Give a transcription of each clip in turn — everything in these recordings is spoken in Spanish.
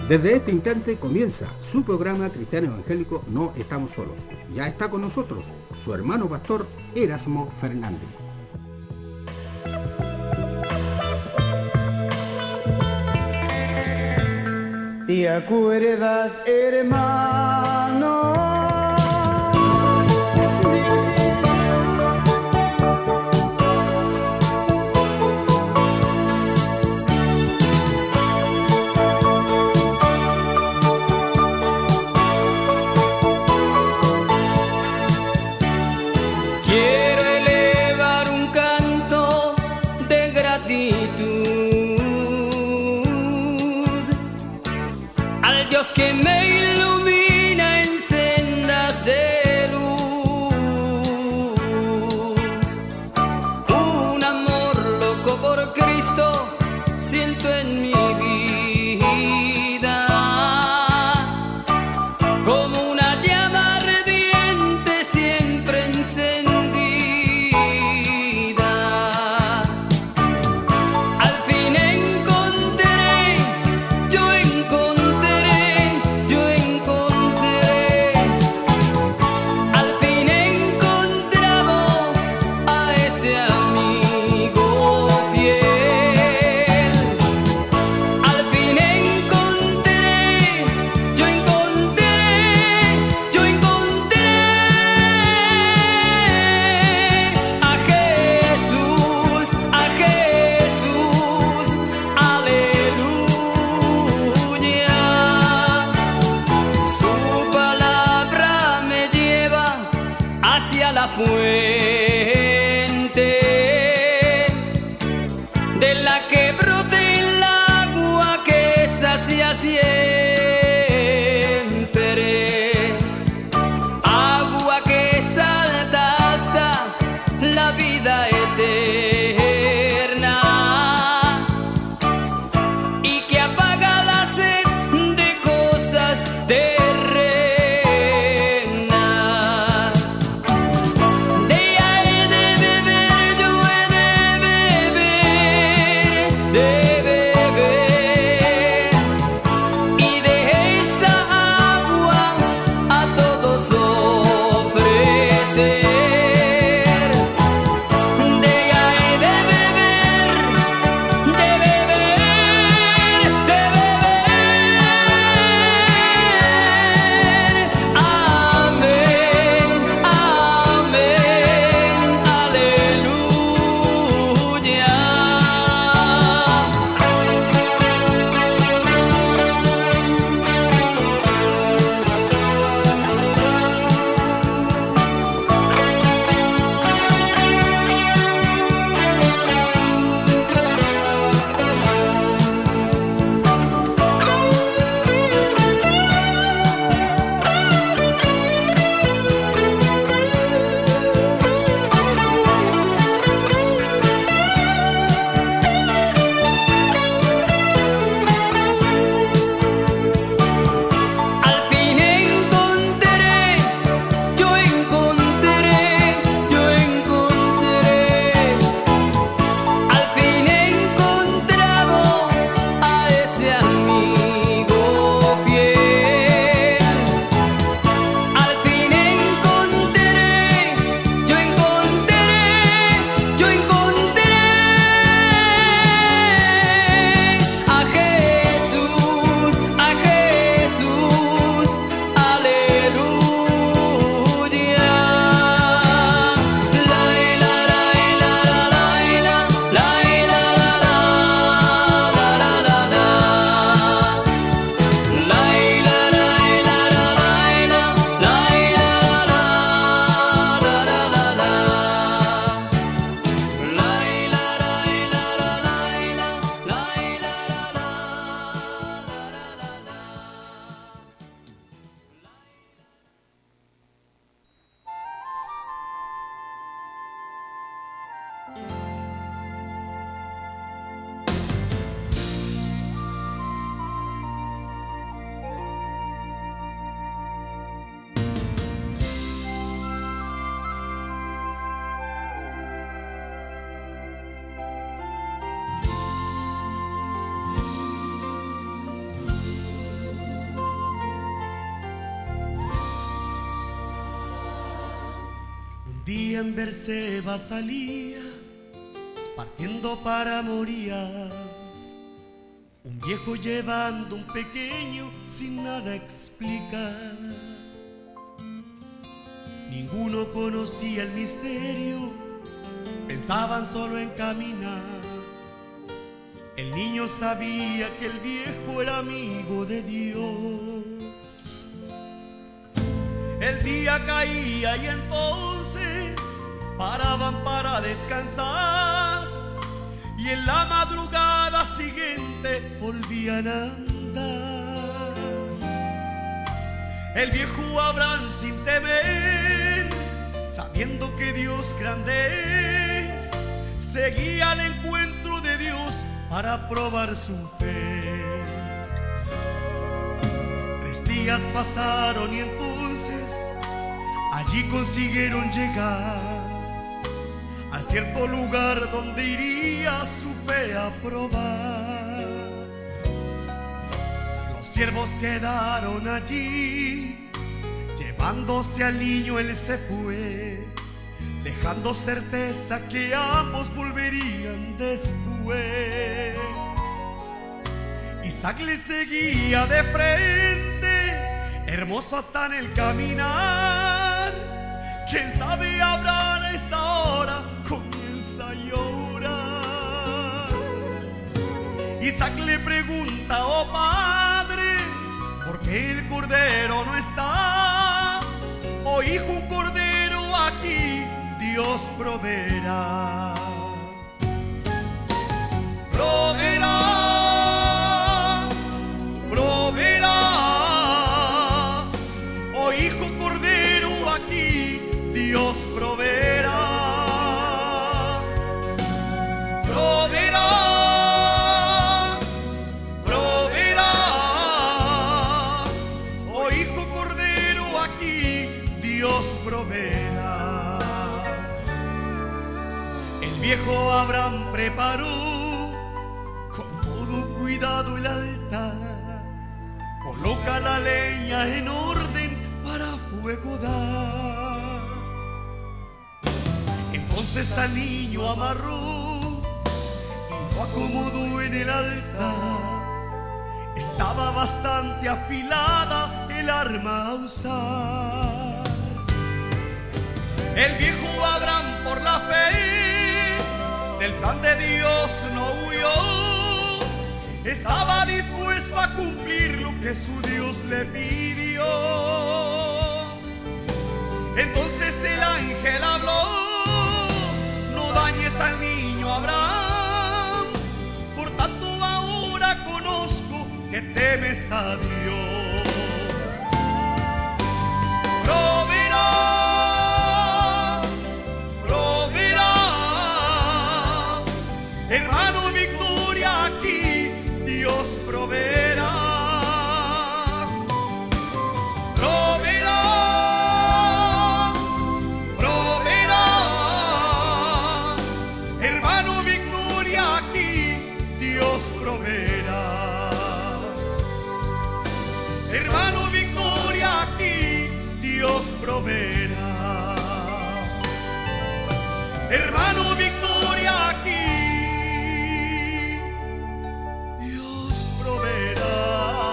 Desde este instante comienza su programa Cristiano Evangélico No Estamos Solos. Ya está con nosotros su hermano pastor Erasmo Fernández. Te acuerdas, hermano. Que me ilumina, enseña. día en Berseba salía, partiendo para Moría, un viejo llevando un pequeño sin nada explicar. Ninguno conocía el misterio, pensaban solo en caminar. El niño sabía que el viejo era amigo de Dios. El día caía y entonces paraban para descansar, y en la madrugada siguiente volvían a andar. El viejo Abraham, sin temer, sabiendo que Dios grande es, seguía al encuentro de Dios para probar su fe. 3 días pasaron y entonces allí consiguieron llegar a cierto lugar donde iría su fe a probar. Los siervos quedaron allí, llevándose al niño él se fue, dejando certeza que ambos volverían después. Isaac le seguía de frente, hermoso hasta en el caminar. Quién sabe, Abraham a esa hora comienza a llorar. Isaac le pregunta: oh padre, ¿por qué el cordero no está? Oh hijo, un cordero aquí Dios proveerá. Proveerá, proveerá. Oh hijo, cordero aquí Dios proveerá. Proveerá, proveerá. Oh hijo, cordero aquí Dios proveerá. El viejo Abraham preparó con todo cuidado el altar, coloca la leña en orden para fuego dar. Entonces al niño amarró y lo acomodó en el altar. Estaba bastante afilada el arma a usar. El viejo Abraham, por la fe del plan de Dios, no huyó. Estaba dispuesto a cumplir lo que su Dios le pidió. Entonces el ángel habló: no dañes al niño Abraham, por tanto ahora conozco que temes a Dios. Proveerá, proveerá. Hermano, victoria aquí Dios proveerá. Proveerá, proveerá. Hermano, victoria aquí Dios proveerá. Hermano, victoria aquí Dios proveerá. Hermano, victoria aquí Dios proveerá.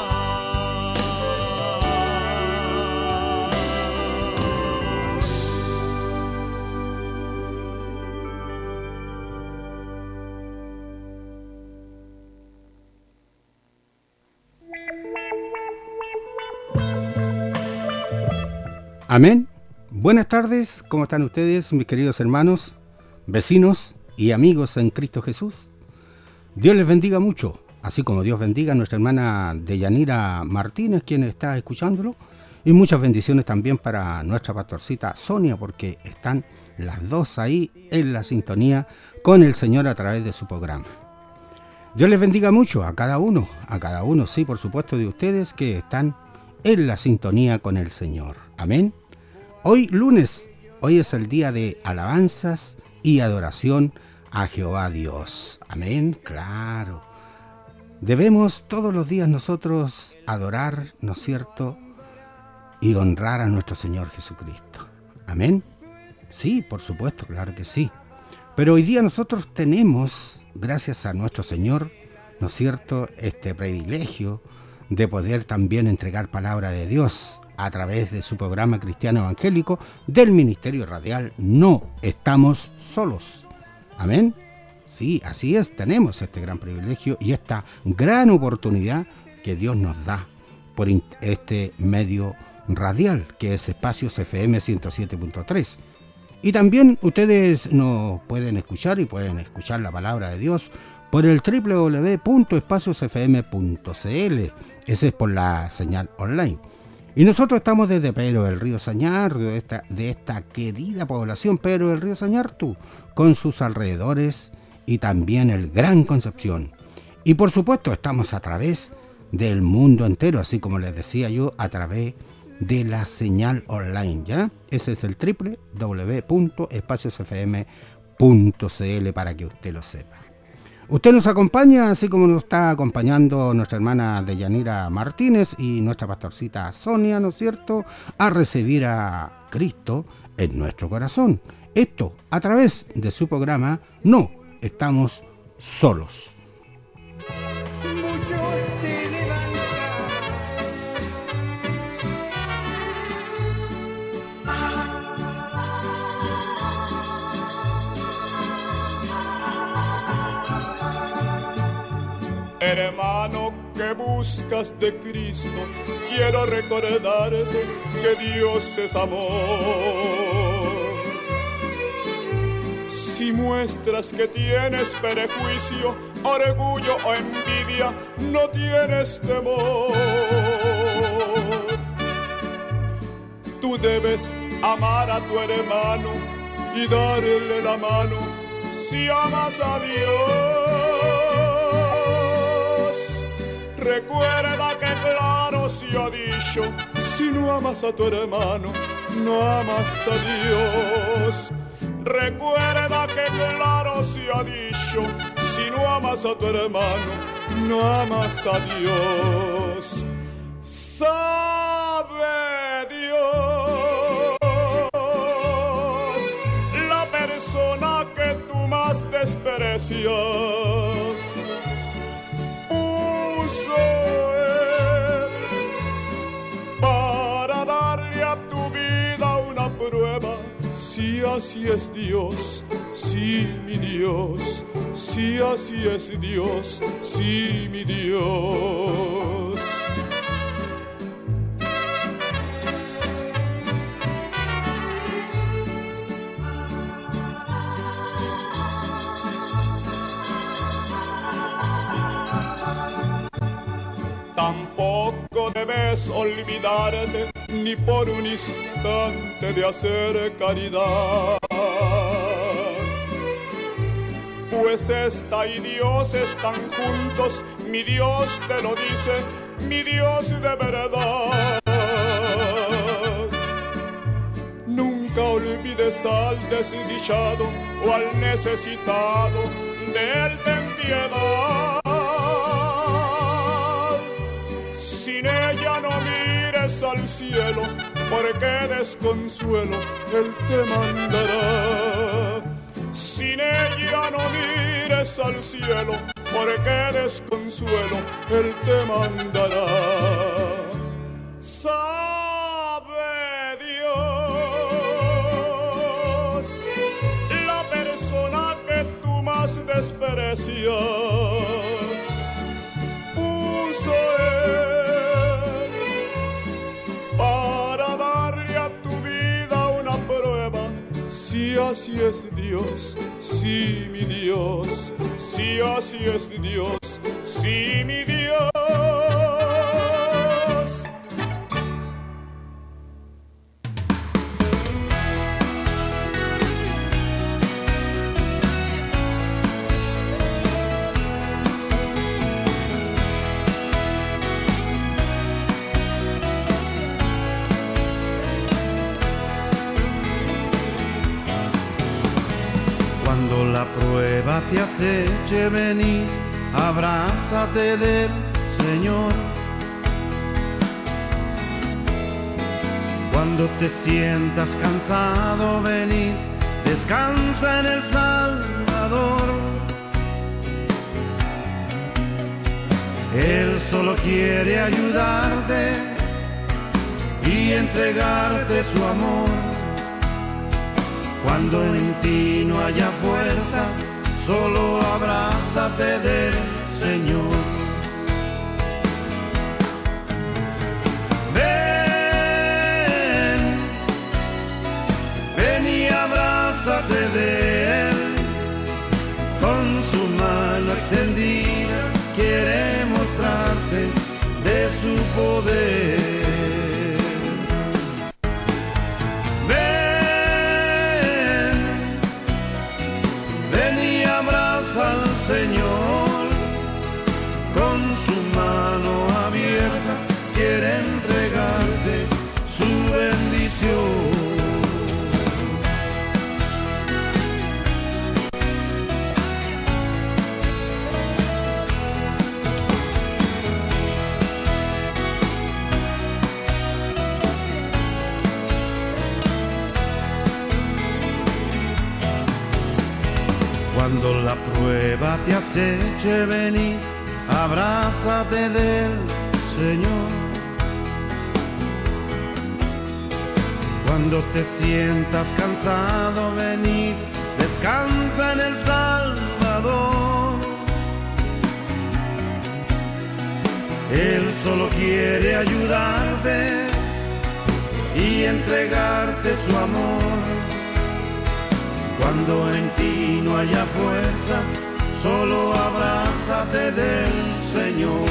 Amén. Buenas tardes, ¿cómo están ustedes, mis queridos hermanos, vecinos y amigos en Cristo Jesús? Dios les bendiga mucho, así como Dios bendiga a nuestra hermana Deyanira Martínez, quien está escuchándolo, y muchas bendiciones también para nuestra pastorcita Sonia, porque están las dos ahí en la sintonía con el Señor a través de su programa. Dios les bendiga mucho a cada uno, sí, por supuesto, de ustedes que están en la sintonía con el Señor. Amén. Hoy lunes, hoy es el día de alabanzas y adoración a Jehová Dios. Amén, claro. Debemos todos los días nosotros adorar, ¿no es cierto?, y honrar a nuestro Señor Jesucristo. Amén. Sí, por supuesto, claro que sí. Pero hoy día nosotros tenemos, gracias a nuestro Señor, ¿no es cierto?, este privilegio de poder también entregar palabra de Dios a través de su programa cristiano evangélico del Ministerio Radial No Estamos Solos. Amén. Sí, así es, tenemos este gran privilegio y esta gran oportunidad que Dios nos da por este medio radial, que es Espacios FM 107.3. Y también ustedes nos pueden escuchar y pueden escuchar la palabra de Dios por el www.espaciosfm.cl. Ese es por la señal online. Y nosotros estamos desde Pedro del Río Sañar, de esta querida población Pedro del Río Sañartu, con sus alrededores y también el Gran Concepción. Y por supuesto estamos a través del mundo entero, así como les decía yo, a través de la señal online, ¿ya? Ese es el www.espaciosfm.cl para que usted lo sepa. Usted nos acompaña, así como nos está acompañando nuestra hermana Deyanira Martínez y nuestra pastorcita Sonia, ¿no es cierto?, a recibir a Cristo en nuestro corazón. Esto a través de su programa No Estamos Solos. Hermano que buscas de Cristo, quiero recordarte que Dios es amor. Si muestras que tienes prejuicio, orgullo o envidia, no tienes temor. Tú debes amar a tu hermano y darle la mano si amas a Dios. Recuerda que claro se ha dicho, si no amas a tu hermano, no amas a Dios. Recuerda que claro se ha dicho, si no amas a tu hermano, no amas a Dios. Sabe Dios, la persona que tú más desprecias, para darle a tu vida una prueba, si así es Dios, sí mi Dios, si así es Dios, sí mi Dios. Tampoco debes olvidarte ni por un instante de hacer caridad, pues esta y Dios están juntos, mi Dios te lo dice, mi Dios de verdad. Nunca olvides al desdichado o al necesitado, de él ten piedad. Sin ella no mires al cielo, porque desconsuelo Él te mandará. Sin ella no mires al cielo, porque desconsuelo Él te mandará. Sabe Dios, la persona que tú más desprecias, puso para darle a tu vida una prueba, si así es Dios, sí mi Dios, si así es Dios, sí mi Dios. Cuando la prueba te aceche, vení, abrázate del Señor. Cuando te sientas cansado, venid, descansa en el Salvador. Él solo quiere ayudarte y entregarte su amor. Cuando en ti no haya fuerzas, solo abrázate del Señor. Ven y abrázate de Él. Con su mano extendida quiere mostrarte de su poder. Al Señor, con su mano abierta quiere entregarte su bendición. Cuando la prueba te aceche, venid, abrázate del Señor. Cuando te sientas cansado, venid, descansa en el Salvador. Él solo quiere ayudarte y entregarte su amor. Cuando en ti no haya fuerza, solo abrázate del Señor.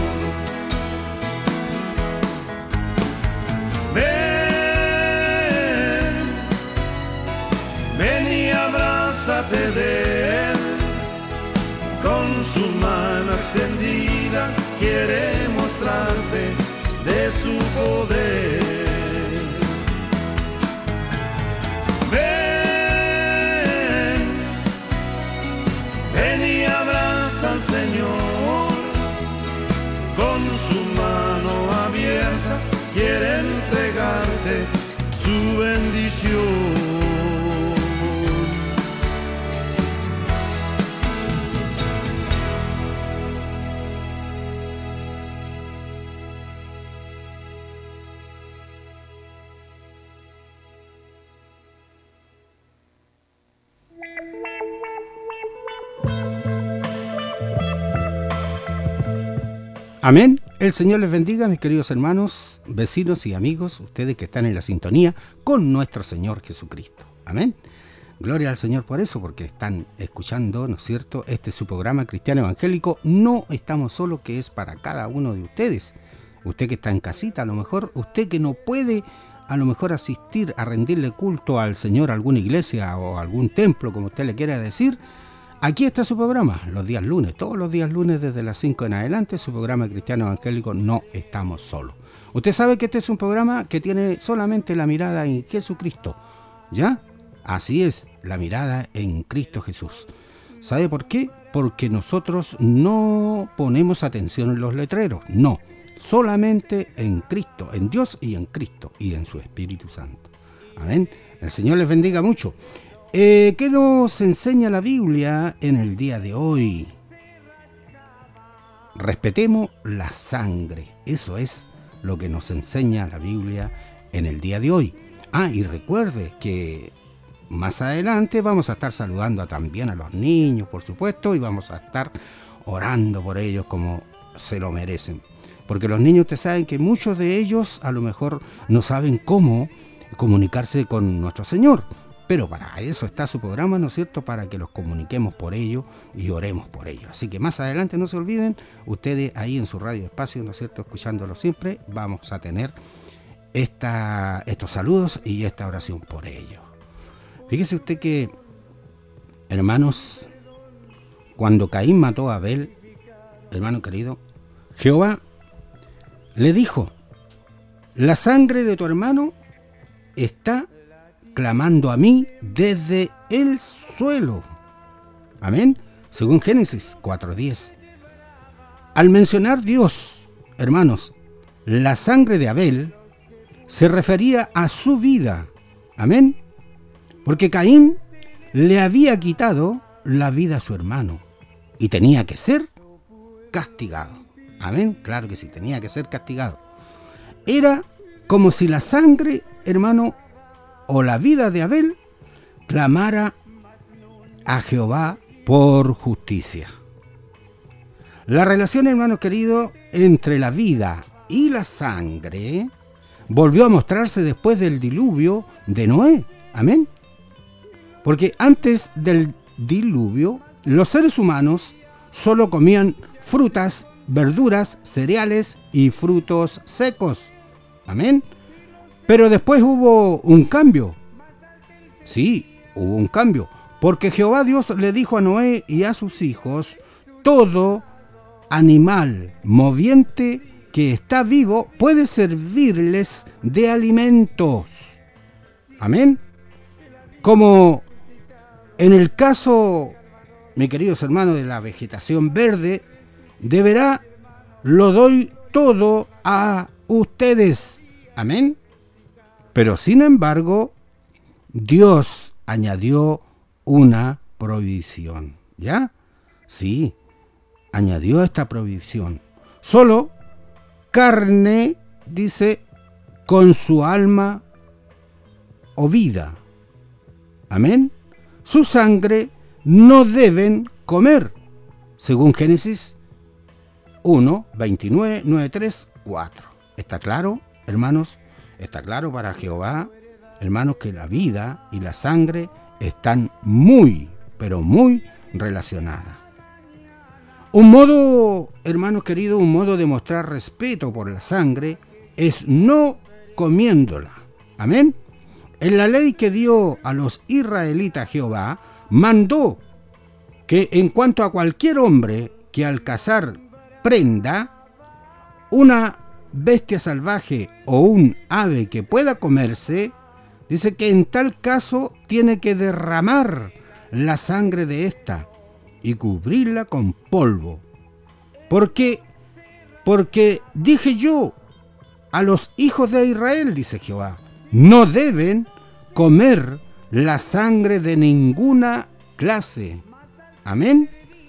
Ven y abrázate de Él. Con su mano extendida quiere mostrarte de su poder. Al Señor, con su mano abierta quiere entregarte su bendición. Amén. El Señor les bendiga, mis queridos hermanos, vecinos y amigos, ustedes que están en la sintonía con nuestro Señor Jesucristo. Amén. Gloria al Señor por eso, porque están escuchando, ¿no es cierto?, este es su programa Cristiano Evangélico. No estamos solos, que es para cada uno de ustedes. Usted que está en casita, a lo mejor, usted que no puede, a lo mejor asistir a rendirle culto al Señor a alguna iglesia o a algún templo, como usted le quiera decir. Aquí está su programa, los días lunes, todos los días lunes desde las 5 en adelante, su programa Cristiano Evangélico, No Estamos Solos. Usted sabe que este es un programa que tiene solamente la mirada en Jesucristo, ¿ya? Así es, la mirada en Cristo Jesús. ¿Sabe por qué? Porque nosotros no ponemos atención en los letreros, no, solamente en Cristo, en Dios y en Cristo y en su Espíritu Santo. Amén. El Señor les bendiga mucho. ¿Qué nos enseña la Biblia en el día de hoy? Respetemos la sangre. Eso es lo que nos enseña la Biblia en el día de hoy. Y recuerde que más adelante vamos a estar saludando también a los niños, por supuesto, y vamos a estar orando por ellos como se lo merecen. Porque los niños, ustedes saben que muchos de ellos a lo mejor no saben cómo comunicarse con nuestro Señor. Pero para eso está su programa, ¿no es cierto?, para que los comuniquemos por ello y oremos por ello. Así que más adelante, no se olviden, ustedes ahí en su radio espacio, ¿no es cierto?, escuchándolo siempre, vamos a tener estos saludos y esta oración por ello. Fíjese usted que, hermanos, cuando Caín mató a Abel, hermano querido, Jehová le dijo: la sangre de tu hermano está clamando a mí desde el suelo. Amén. Según Génesis 4:10. Al mencionar Dios, hermanos, la sangre de Abel, se refería a su vida. Amén. Porque Caín le había quitado la vida a su hermano y tenía que ser castigado. Amén. Claro que sí, tenía que ser castigado. Era como si la sangre, hermano, o la vida de Abel clamara a Jehová por justicia. La relación, hermanos queridos, entre la vida y la sangre volvió a mostrarse después del diluvio de Noé. Amén. Porque antes del diluvio, los seres humanos solo comían frutas, verduras, cereales y frutos secos. Amén. Pero después hubo un cambio. Sí, hubo un cambio. Porque Jehová Dios le dijo a Noé y a sus hijos: todo animal moviente que está vivo puede servirles de alimentos. Amén. Como en el caso, mis queridos hermanos, de la vegetación verde, deberá, lo doy todo a ustedes. Amén. Pero sin embargo, Dios añadió una provisión. ¿Ya? Sí, añadió esta provisión. Solo carne, dice, con su alma o vida. Amén. Su sangre no deben comer, según Génesis 1, 29, 9, 3, 4. ¿Está claro, hermanos? Está claro para Jehová, hermanos, que la vida y la sangre están muy, pero muy relacionadas. Un modo, hermanos queridos, un modo de mostrar respeto por la sangre es no comiéndola. Amén. En la ley que dio a los israelitas Jehová, mandó que en cuanto a cualquier hombre que al cazar prenda una bestia salvaje o un ave que pueda comerse, dice que en tal caso tiene que derramar la sangre de ésta y cubrirla con polvo. ¿Por qué? Porque dije yo a los hijos de Israel, dice Jehová, no deben comer la sangre de ninguna clase. Amén.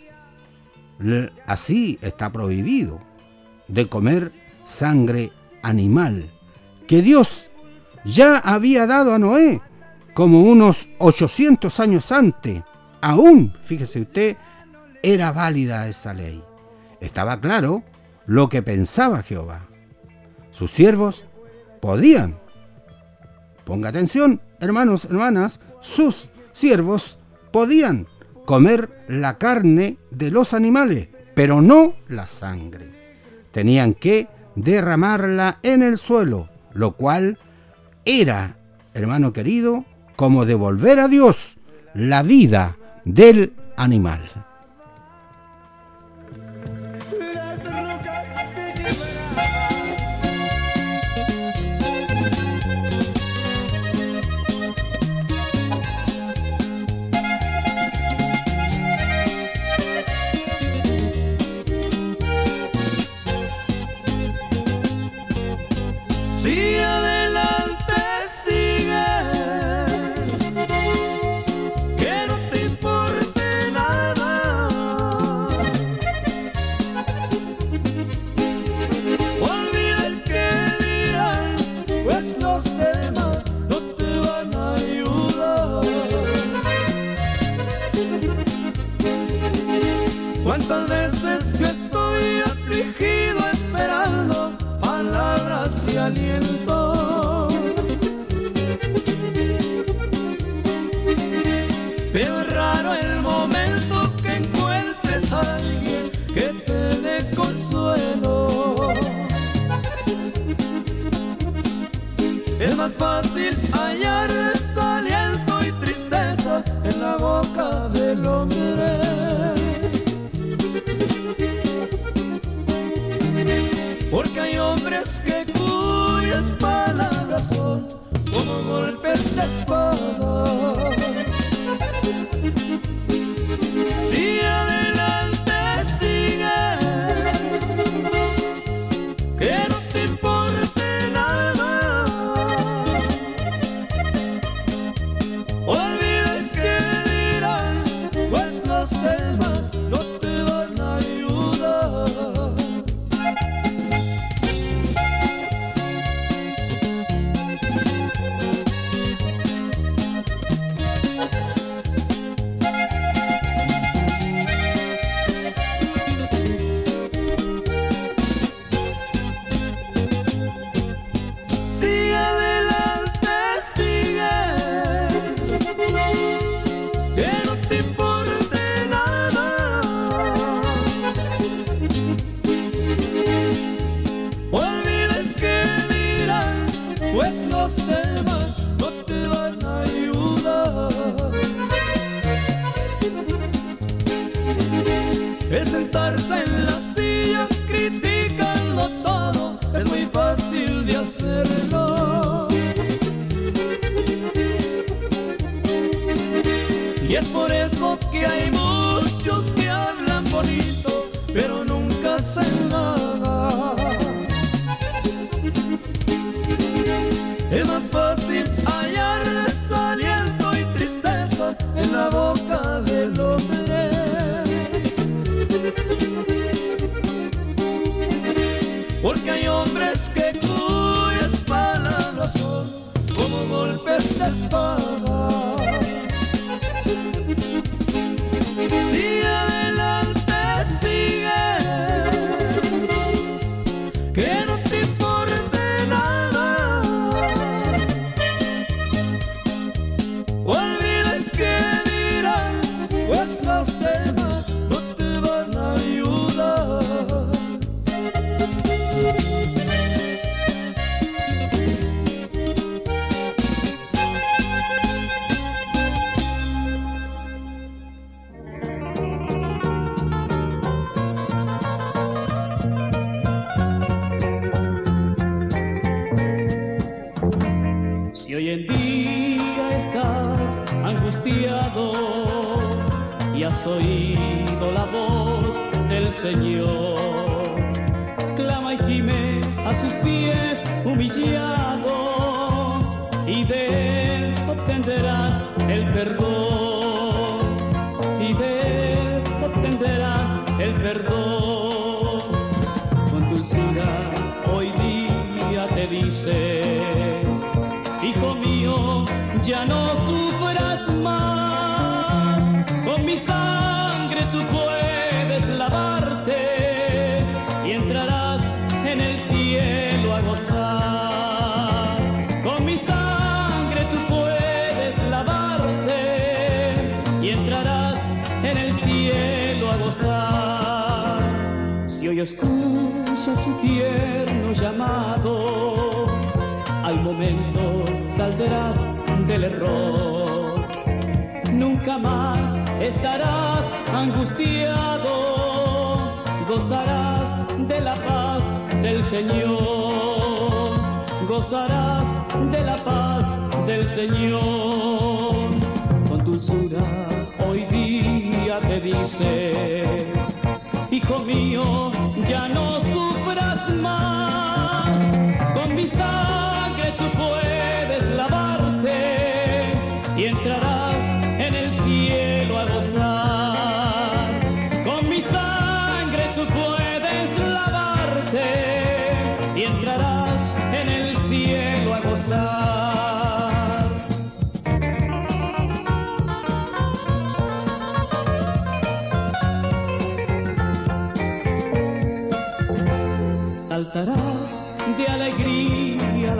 Así está prohibido de comer sangre animal que Dios ya había dado a Noé como unos 800 años antes. Aún, fíjese usted, era válida esa ley. Estaba claro lo que pensaba Jehová. Sus siervos podían, ponga atención, hermanos, hermanas, sus siervos podían comer la carne de los animales, pero no la sangre. Tenían que derramarla en el suelo, lo cual era, hermano querido, como devolver a Dios la vida del animal. Si adelante sigue, que no te importe nada. Olvida el que dirán, pues los demás no te van a ayudar. ¿Cuántas veces que estoy afligido esperando palabras de aliento? Pero es raro el momento que encuentres a alguien que te dé consuelo. Es más fácil hallar desaliento y tristeza en la boca del hombre. Porque hay hombres que cuyas palabras son como golpes de espada. Si adelante sigue, que no te importe nada. sentarse en la silla criticando todo, es muy fácil de hacerlo. Y es por eso que hay muchos que hablan bonito, pero nunca hacen nada. Es más fácil hallar desaliento y tristeza en la boca del hombre. Porque hay hombres que cuyas palabras son como golpes de espada. Sigue adelante, sigue, que no te importe nada. Olvida el que dirán, pues los demás no te van a ayudar. Si hoy en día estás angustiado y has oído la voz del Señor, clama y gime a sus pies humillado, y de él obtendrás el perdón, y de él obtendrás el perdón. Con dulzura hoy día te dice: hijo mío, ya no sufras más, con mi sangre tú puedes lavarte y entrarás en el cielo a gozar. Con mi sangre tú puedes lavarte y entrarás en el cielo a gozar. Si hoy escuchas su tierno llamado, al momento saldrás del error. Nunca más estarás angustiado, gozarás de la paz del Señor, gozarás de la paz del Señor. Con dulzura hoy día te dice: hijo mío, ya no sufras más, con mi sangre tú puedes lavarte y entrarás en el cielo a gozar. Con mi sangre tú puedes lavarte y entrarás en el cielo a gozar. Saltarás de alegría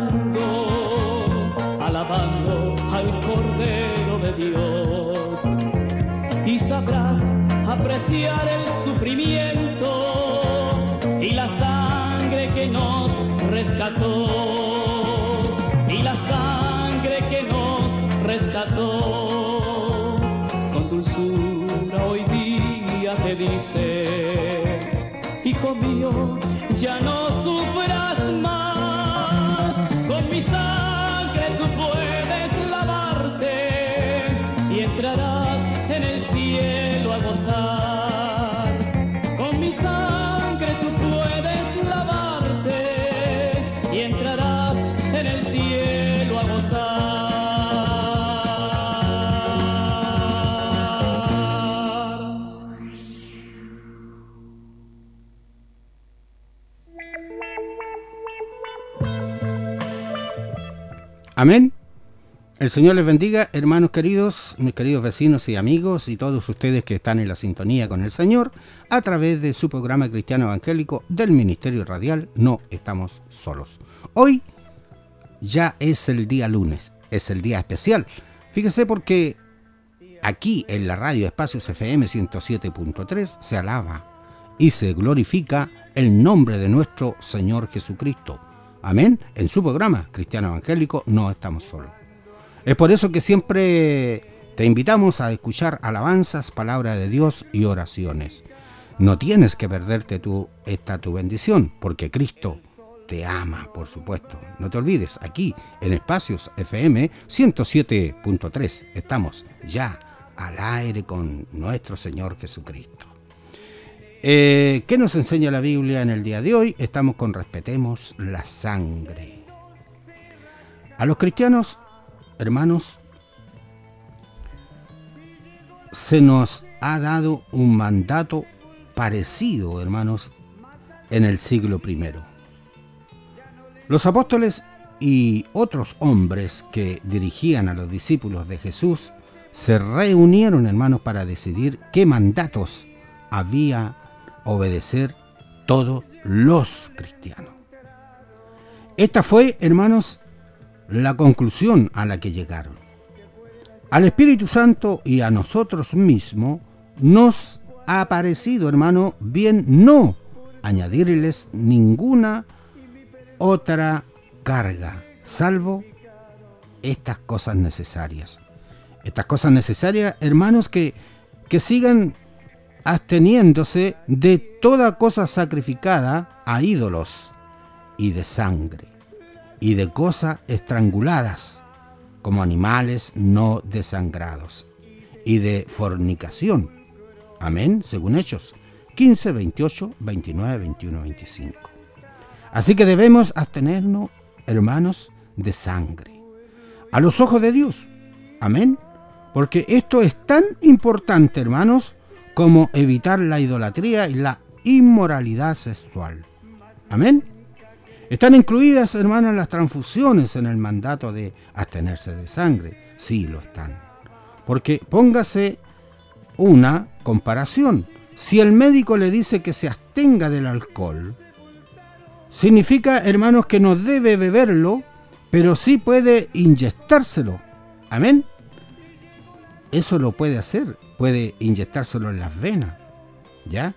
alabando al Cordero de Dios, y sabrás apreciar el sufrimiento y la sangre que nos rescató, y la sangre que nos rescató. Con dulzura hoy día te dice: hijo mío, ya no sufras más, con mi sangre tú puedes lavarte y entrarás en el cielo a gozar. Con mi sangre tú puedes lavarte y entrarás en el cielo a gozar. Amén. El Señor les bendiga, hermanos queridos, mis queridos vecinos y amigos, y todos ustedes que están en la sintonía con el Señor a través de su programa cristiano evangélico del Ministerio Radial No Estamos Solos. Hoy ya es el día lunes, es el día especial. Fíjese, porque aquí en la radio Espacios FM 107.3 se alaba y se glorifica el nombre de nuestro Señor Jesucristo. Amén. En su programa cristiano evangélico No Estamos Solos. Es por eso que siempre te invitamos a escuchar alabanzas, palabra de Dios y oraciones. no tienes que perderte tu bendición, porque Cristo te ama, por supuesto. No te olvides, aquí en Espacios FM 107.3 estamos ya al aire con nuestro Señor Jesucristo. ¿Qué nos enseña la Biblia en el día de hoy? Estamos con respetemos la sangre. A los cristianos, hermanos, se nos ha dado un mandato parecido, hermanos, en el siglo I. Los apóstoles y otros hombres que dirigían a los discípulos de Jesús se reunieron, hermanos, para decidir qué mandatos había obedecer todos los cristianos. Esta fue, hermanos, la conclusión a la que llegaron. Al Espíritu Santo y a nosotros mismos nos ha parecido, hermano, bien no añadirles ninguna otra carga, salvo estas cosas necesarias. Estas cosas necesarias, hermanos, que sigan absteniéndose de toda cosa sacrificada a ídolos y de sangre y de cosas estranguladas como animales no desangrados y de fornicación. Amén, según Hechos 15, 28, 29, 21, 25. Así que debemos abstenernos, hermanos, de sangre a los ojos de Dios. Amén, porque esto es tan importante, hermanos, como evitar la idolatría y la inmoralidad sexual. Amén. ¿Están incluidas, hermanas, las transfusiones en el mandato de abstenerse de sangre? Sí, lo están. Porque póngase una comparación. Si el médico le dice que se abstenga del alcohol, significa, hermanos, que no debe beberlo, pero sí puede inyectárselo. Amén. Eso lo puede hacer. Puede inyectárselo en las venas. ¿Ya?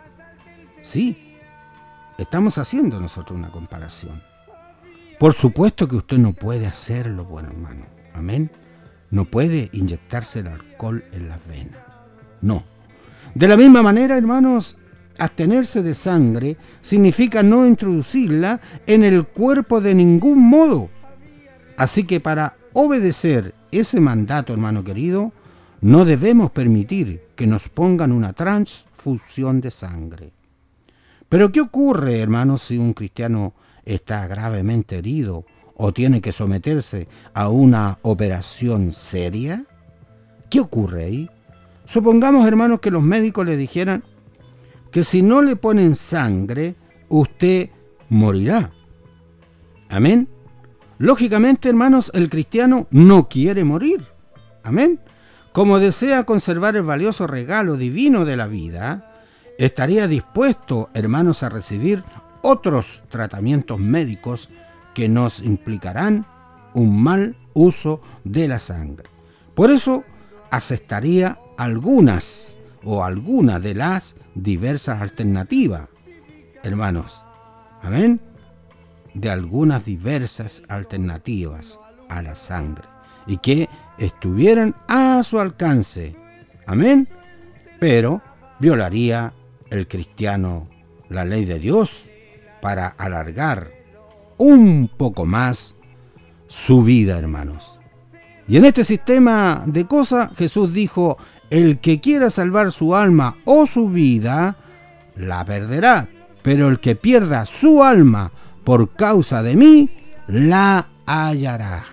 Sí. Estamos haciendo nosotros una comparación. Por supuesto que usted no puede hacerlo, bueno hermano. Amén. No puede inyectarse el alcohol en las venas. No. De la misma manera, hermanos, abstenerse de sangre significa no introducirla en el cuerpo de ningún modo. Así que para obedecer ese mandato, hermano querido, no debemos permitir que nos pongan una transfusión de sangre. Pero ¿qué ocurre, hermanos, si un cristiano está gravemente herido o tiene que someterse a una operación seria? ¿Qué ocurre ahí? Supongamos, hermanos, que los médicos le dijeran que si no le ponen sangre, usted morirá. Amén. Lógicamente, hermanos, el cristiano no quiere morir. Amén. Como desea conservar el valioso regalo divino de la vida, estaría dispuesto, hermanos, a recibir otros tratamientos médicos que nos implicarán un mal uso de la sangre. Por eso, aceptaría algunas de las diversas alternativas, hermanos. Amén. De algunas diversas alternativas a la sangre y que estuvieran a su alcance. Amén. Pero violaría el cristiano la ley de Dios para alargar un poco más su vida, hermanos. Y en este sistema de cosas, Jesús dijo: el que quiera salvar su alma o su vida, la perderá, pero el que pierda su alma por causa de mí, la hallará.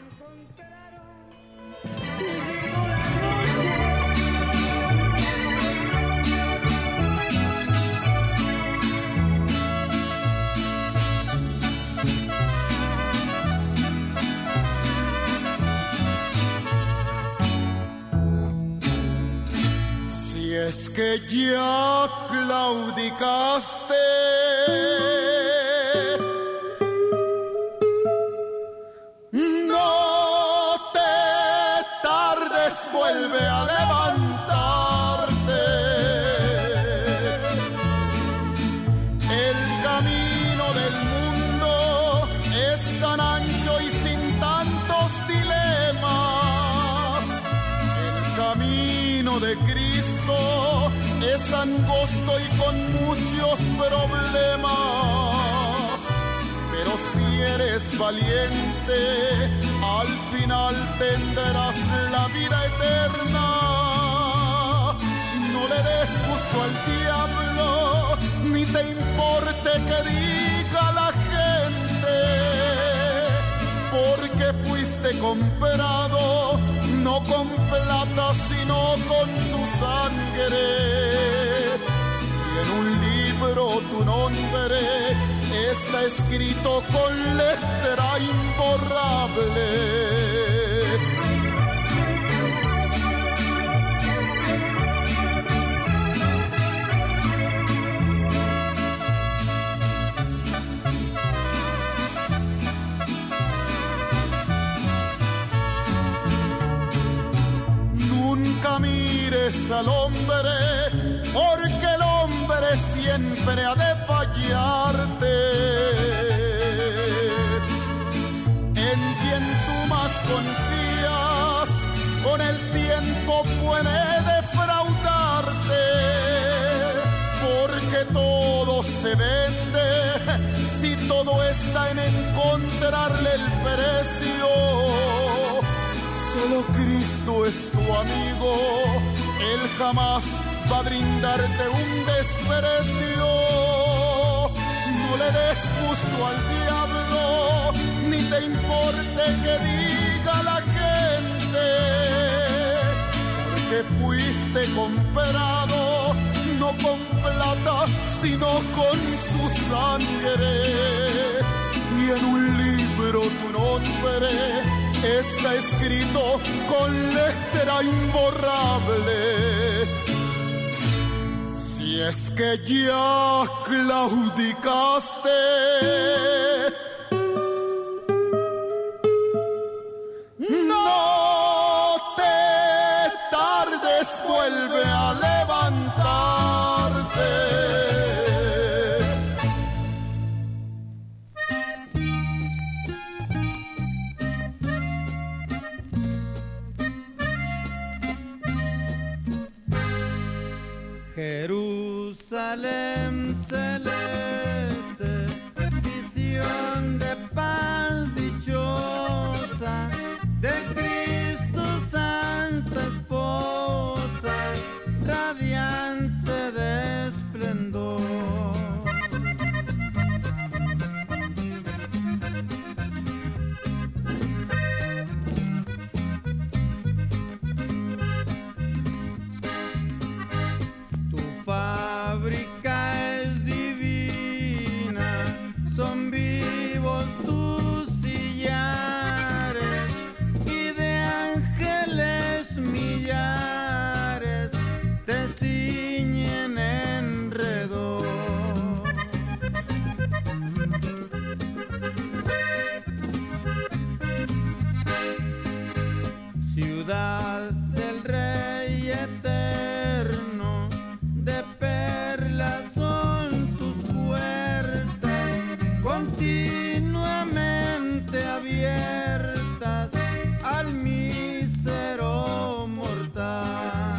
Es que ya claudicaste, no te tardes, vuelve a levantarte. El camino del mundo es tan ancho y sin tantos dilemas. El camino de Cristo es es angosto y con muchos problemas, pero si eres valiente, al final tendrás la vida eterna. No le des gusto al diablo, ni te importe que diga la gente, porque fuiste comprado, no con plata, sino con su sangre. Y en un libro tu nombre está escrito con letra imborrable. Nunca mires al hombre, porque el hombre siempre ha de fallarte. En quien tú más confías, con el tiempo puede defraudarte, porque todo se vende, si todo está en encontrarle el precio. Solo Cristo es tu amigo, Él jamás va a brindarte un desprecio. No le des gusto al diablo, ni te importe que diga la gente, porque fuiste comprado, no con plata, sino con su sangre. Y en un libro tu nombre está escrito con letra imborrable. Si es que ya claudicaste, no te tardes, vuelve a levantarte. Jerusalén celeste, visión de paz dichosa, de Cristo santa esposa, radiante de esplendor. Fábrica es divina, son vivos tus sillares, y de ángeles millares te ciñen enredor. Ciudad del Rey eterno, de perlas son tus puertas, continuamente abiertas al mísero mortal.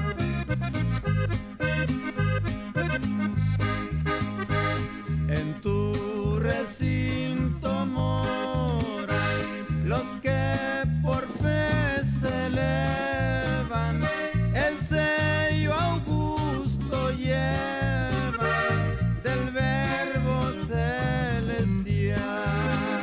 En tu recinto moran los que por fe se elevan, el sello augusto lleva del Verbo celestial.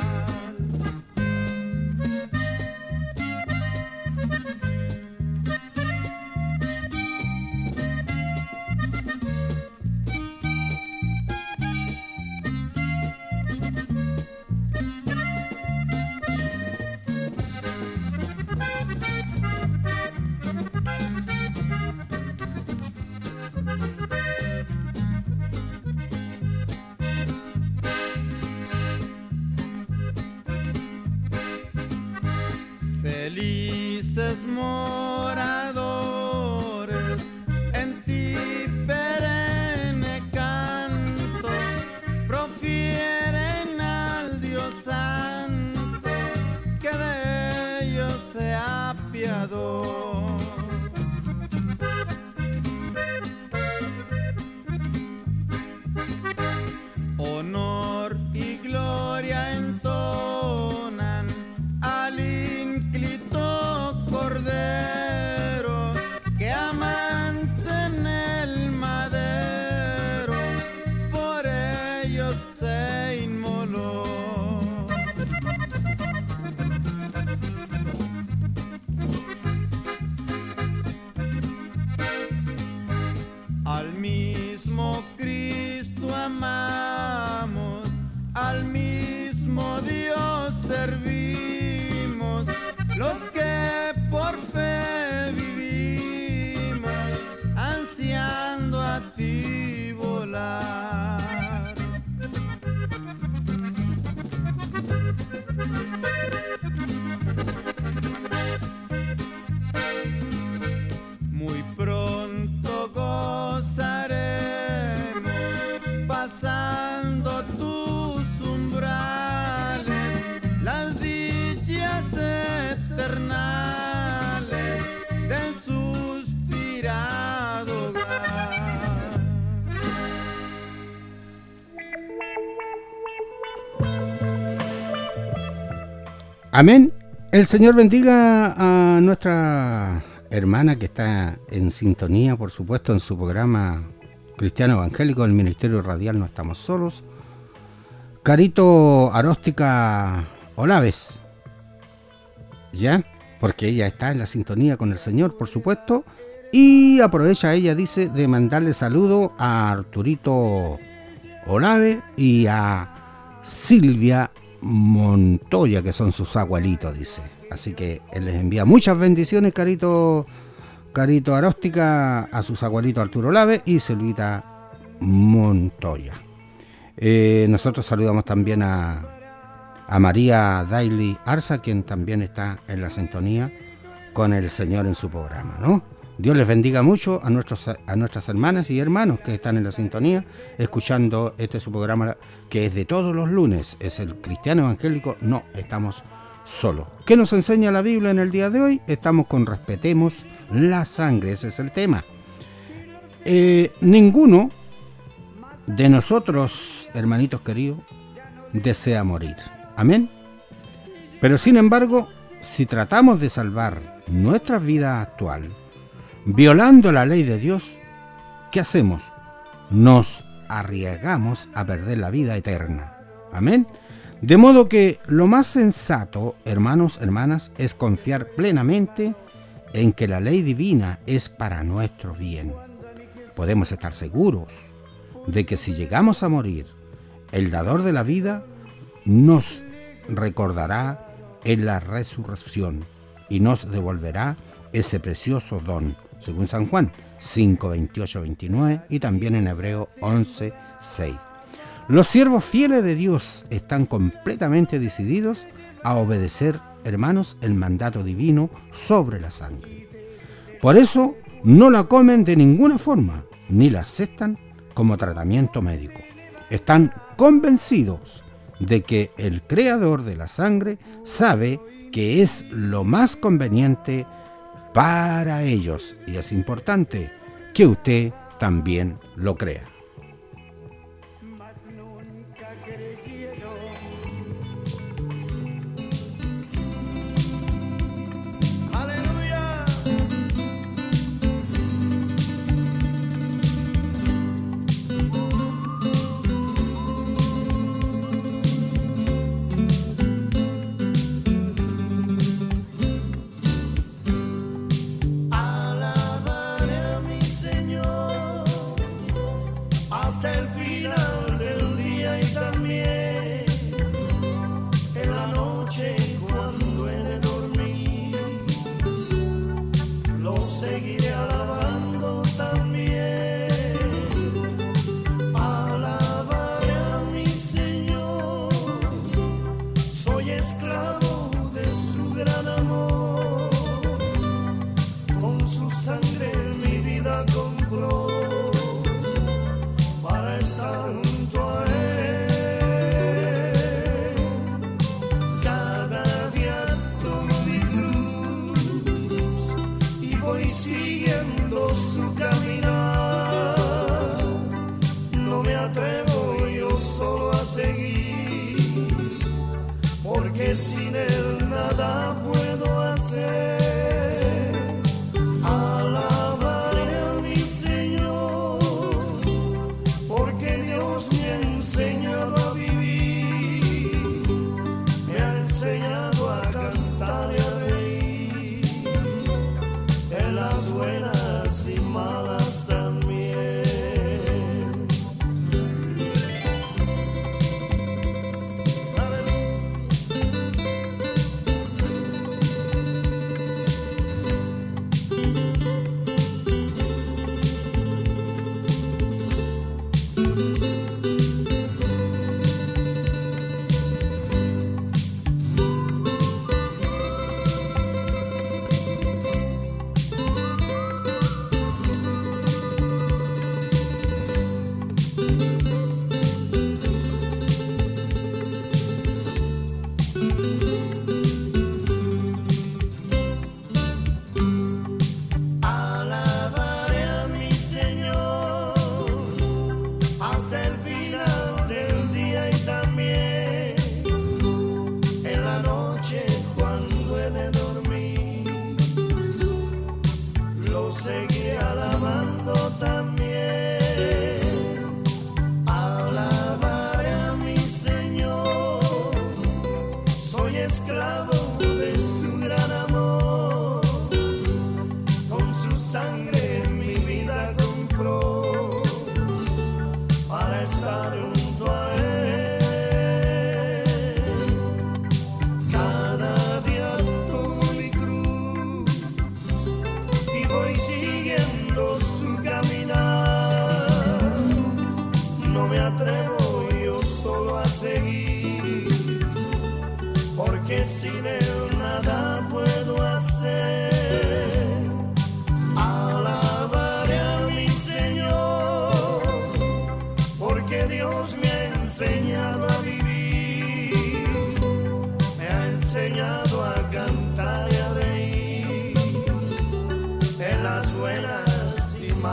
Felices moradores, en ti perenne canto, profieren al Dios santo, que de ellos se apiadó. Amén. El Señor bendiga a nuestra hermana que está en sintonía, por supuesto, en su programa Cristiano Evangélico del Ministerio Radial No Estamos Solos. Carito Aróstica Olaves, ¿ya? Porque ella está en la sintonía con el Señor, por supuesto. Y aprovecha, ella dice, de mandarle saludo a Arturito Olave y a Silvia Montoya, que son sus abuelitos, dice. Así que él les envía muchas bendiciones, Carito Aróstica, a sus abuelitos Arturo Olave y Silvita Montoya. Nosotros saludamos también a María Daily Arza, quien también está en la sintonía con el Señor en su programa, ¿no? Dios les bendiga mucho a nuestras hermanas y hermanos que están en la sintonía, escuchando su programa que es de todos los lunes, es el Cristiano Evangélico No Estamos Solos. ¿Qué nos enseña la Biblia en el día de hoy? Estamos con respetemos la sangre, ese es el tema. Ninguno de nosotros, hermanitos queridos, desea morir. Amén. Pero sin embargo, si tratamos de salvar nuestra vida actual, violando la ley de Dios, ¿qué hacemos? Nos arriesgamos a perder la vida eterna. Amén. De modo que lo más sensato, hermanos, hermanas, es confiar plenamente en que la ley divina es para nuestro bien. Podemos estar seguros de que si llegamos a morir, el dador de la vida nos recordará en la resurrección y nos devolverá ese precioso don, según San Juan 5, 28, 29 y también en Hebreo 11, 6. Los siervos fieles de Dios están completamente decididos a obedecer, hermanos, el mandato divino sobre la sangre. Por eso no la comen de ninguna forma, ni la aceptan como tratamiento médico. Están convencidos de que el creador de la sangre sabe que es lo más conveniente para ellos, y es importante que usted también lo crea. Alabaré a mi Señor.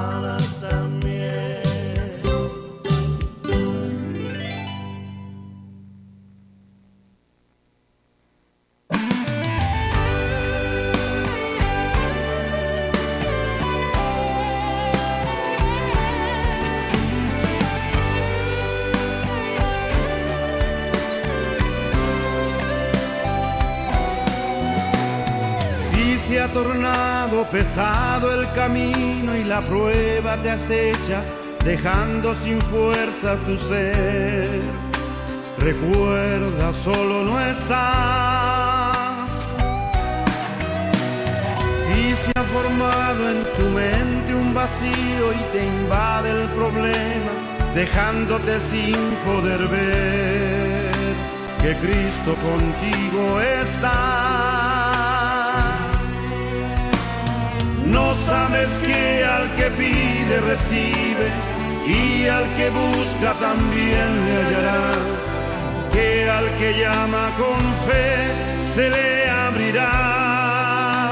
alas también. Se ha tornado pesado el camino y la prueba te acecha, dejando sin fuerza tu ser. Recuerda, solo no estás. Si se ha formado en tu mente un vacío y te invade el problema, dejándote sin poder ver que Cristo contigo está. No sabes que al que pide recibe y al que busca también le hallará, que al que llama con fe se le abrirá.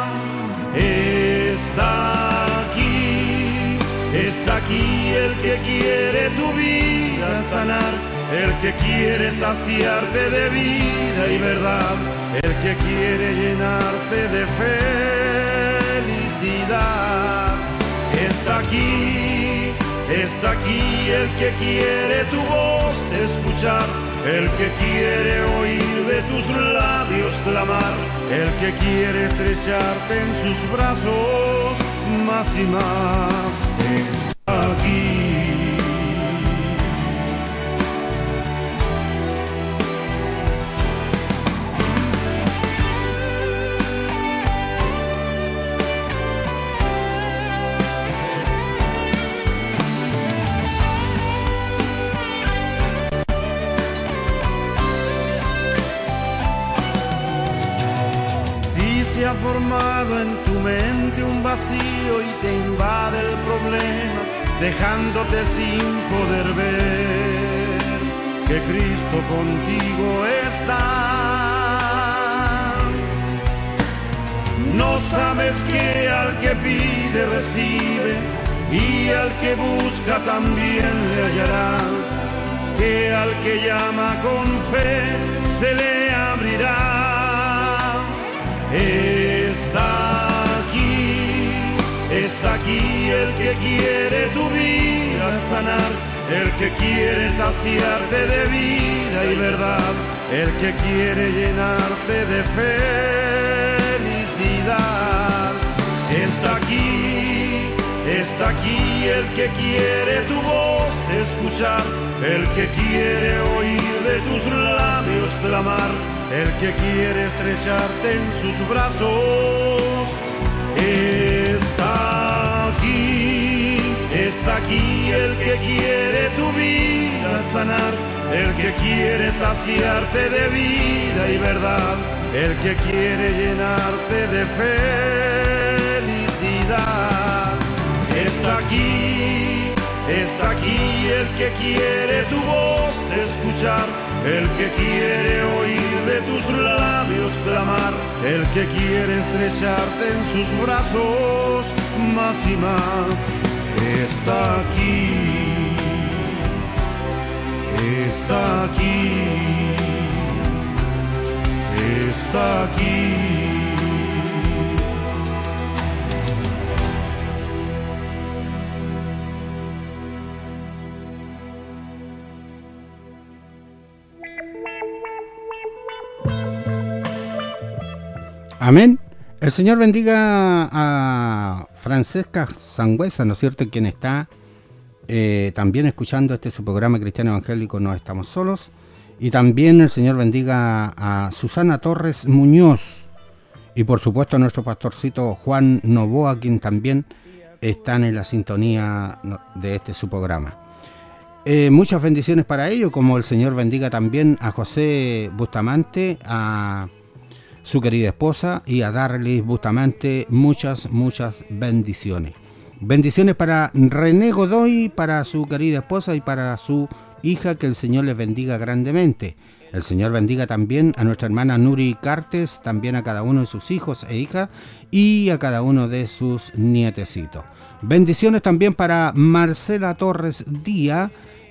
Está aquí el que quiere tu vida sanar, el que quiere saciarte de vida y verdad, el que quiere llenarte de felicidad. Está aquí el que quiere tu voz escuchar, el que quiere oír de tus labios clamar, el que quiere estrecharte en sus brazos más y más. Está aquí. Se ha formado en tu mente un vacío y te invade el problema, dejándote sin poder ver que Cristo contigo está. No sabes que al que pide recibe y al que busca también le hallará, que al que llama con fe se le abrirá. Está aquí el que quiere tu vida sanar, el que quiere saciarte de vida y verdad, el que quiere llenarte de felicidad. Está aquí el que quiere tu voz escuchar, el que quiere oír de tus labios clamar, el que quiere estrecharte en sus brazos. Está aquí el que quiere tu vida sanar, el que quiere saciarte de vida y verdad, el que quiere llenarte de felicidad. Está aquí el que quiere tu voz escuchar, el que quiere oír de tus labios clamar, el que quiere estrecharte en sus brazos más y más. Está aquí. Está aquí. Está aquí. Amén. El Señor bendiga a Francesca Sangüesa, ¿no es cierto?, quien está también escuchando este su programa cristiano evangélico No Estamos Solos. Y también el Señor bendiga a Susana Torres Muñoz. Y por supuesto a nuestro pastorcito Juan Novoa, quien también están en la sintonía de este su programa. Muchas bendiciones para ellos, como el Señor bendiga también a José Bustamante, a su querida esposa, y a Darlis Bustamante muchas bendiciones. Bendiciones para René Godoy, para su querida esposa y para su hija, que el Señor les bendiga grandemente. El Señor bendiga también a nuestra hermana Nuri Cartes, también a cada uno de sus hijos e hijas y a cada uno de sus nietecitos. Bendiciones también para Marcela Torres Díaz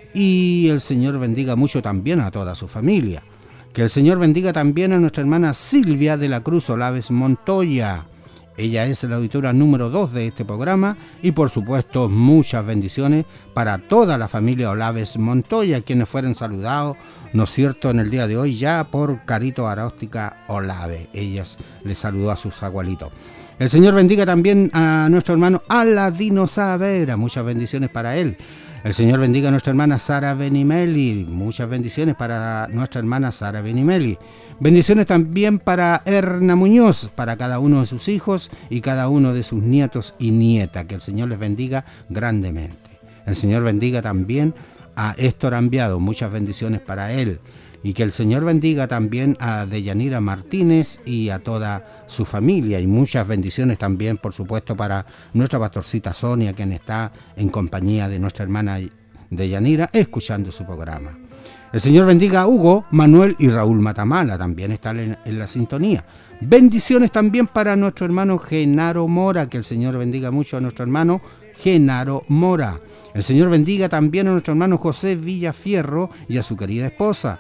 y el Señor bendiga mucho también a toda su familia. Que el Señor bendiga también a nuestra hermana Silvia de la Cruz Olaves Montoya. Ella es la auditora número 2 de este programa y por supuesto muchas bendiciones para toda la familia Olaves Montoya, quienes fueron saludados, ¿no es cierto?, en el día de hoy ya por Carito Aróstica Olave. Ellas les saludó a sus abuelitos. El Señor bendiga también a nuestro hermano Aladino Saavedra, muchas bendiciones para él. El Señor bendiga a nuestra hermana Sara Benimeli, muchas bendiciones para nuestra hermana Sara Benimeli. Bendiciones también para Erna Muñoz, para cada uno de sus hijos y cada uno de sus nietos y nietas. Que el Señor les bendiga grandemente. El Señor bendiga también a Héctor Ambiado, muchas bendiciones para él. Y que el Señor bendiga también a Deyanira Martínez y a toda su familia. Y muchas bendiciones también, por supuesto, para nuestra pastorcita Sonia, quien está en compañía de nuestra hermana Deyanira, escuchando su programa. El Señor bendiga a Hugo, Manuel y Raúl Matamala, también están en la sintonía. Bendiciones también para nuestro hermano Genaro Mora, que el Señor bendiga mucho a nuestro hermano Genaro Mora. El Señor bendiga también a nuestro hermano José Villafierro y a su querida esposa.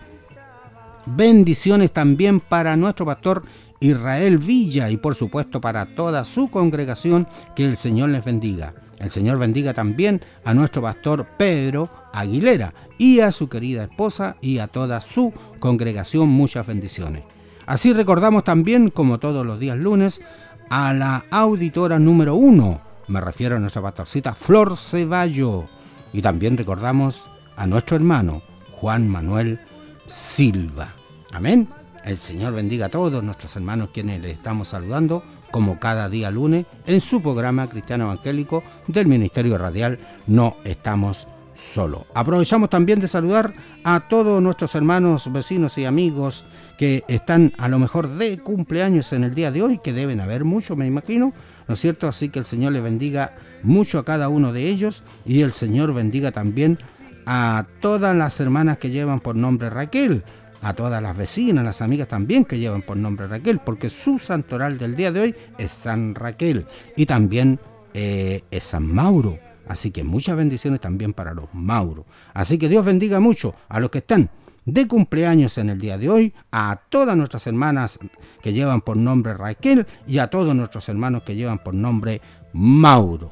Bendiciones también para nuestro pastor Israel Villa y por supuesto para toda su congregación, que el Señor les bendiga. El Señor bendiga también a nuestro pastor Pedro Aguilera y a su querida esposa y a toda su congregación, muchas bendiciones. Así recordamos también, como todos los días lunes, a la auditora número 1, me refiero a nuestra pastorcita Flor Ceballo, y también recordamos a nuestro hermano Juan Manuel Silva. Amén. El Señor bendiga a todos nuestros hermanos quienes les estamos saludando como cada día lunes en su programa Cristiano Evangélico del Ministerio Radial No Estamos Solos. Aprovechamos también de saludar a todos nuestros hermanos, vecinos y amigos que están a lo mejor de cumpleaños en el día de hoy, que deben haber muchos, me imagino, ¿no es cierto? Así que el Señor les bendiga mucho a cada uno de ellos y el Señor bendiga también a todas las hermanas que llevan por nombre Raquel, a todas las vecinas, las amigas también que llevan por nombre Raquel, porque su santoral del día de hoy es San Raquel y también es San Mauro. Así que muchas bendiciones también para los Mauros. Así que Dios bendiga mucho a los que están de cumpleaños en el día de hoy, a todas nuestras hermanas que llevan por nombre Raquel y a todos nuestros hermanos que llevan por nombre Mauro.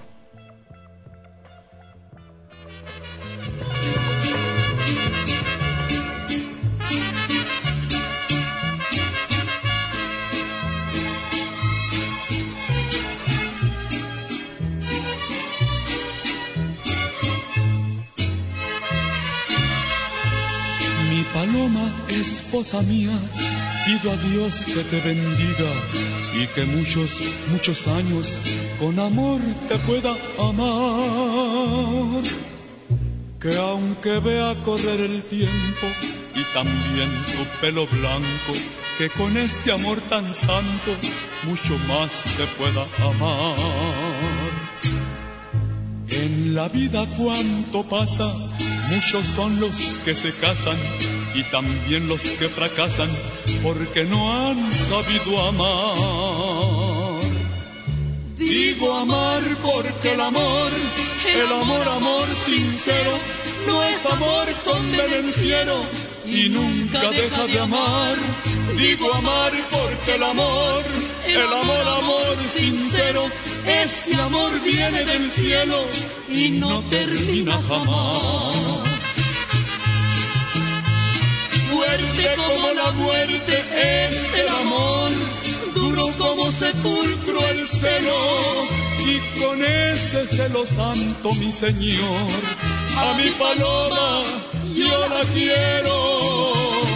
Paloma, esposa mía, pido a Dios que te bendiga y que muchos, muchos años con amor te pueda amar. Que aunque vea correr el tiempo y también tu pelo blanco, que con este amor tan santo mucho más te pueda amar. En la vida cuánto pasa, muchos son los que se casan y también los que fracasan porque no han sabido amar. Digo amar porque el amor sincero, no es amor convenenciero y nunca deja de amar. Digo amar porque el amor sincero, este amor viene del cielo y no termina jamás. Fuerte como la muerte es el amor, duro como sepulcro el celo, y con ese celo santo, mi Señor, a mi paloma yo la quiero.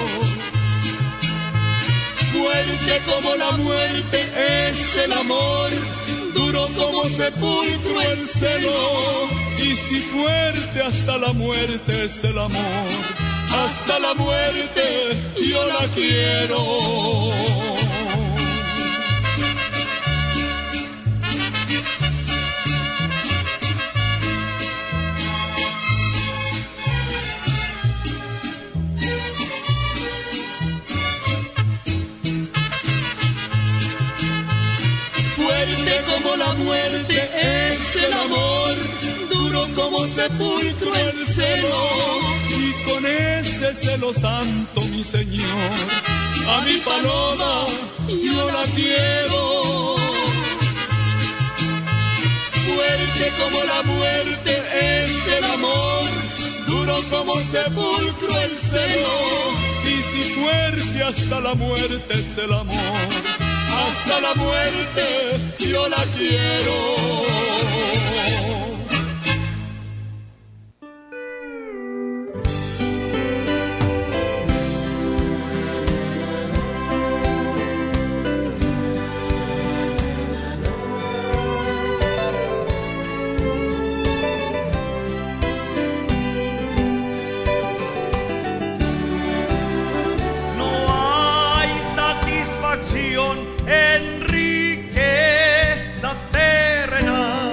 Fuerte como la muerte es el amor, duro como sepulcro el celo, y si fuerte hasta la muerte es el amor, hasta la muerte yo la quiero. Fuerte como la muerte es el amor, como sepulcro el celo, y con ese celo santo, mi Señor, a mi paloma yo la quiero. Fuerte como la muerte es el amor, duro como sepulcro el celo, y si fuerte hasta la muerte es el amor, hasta la muerte yo la quiero. en riqueza terrenal.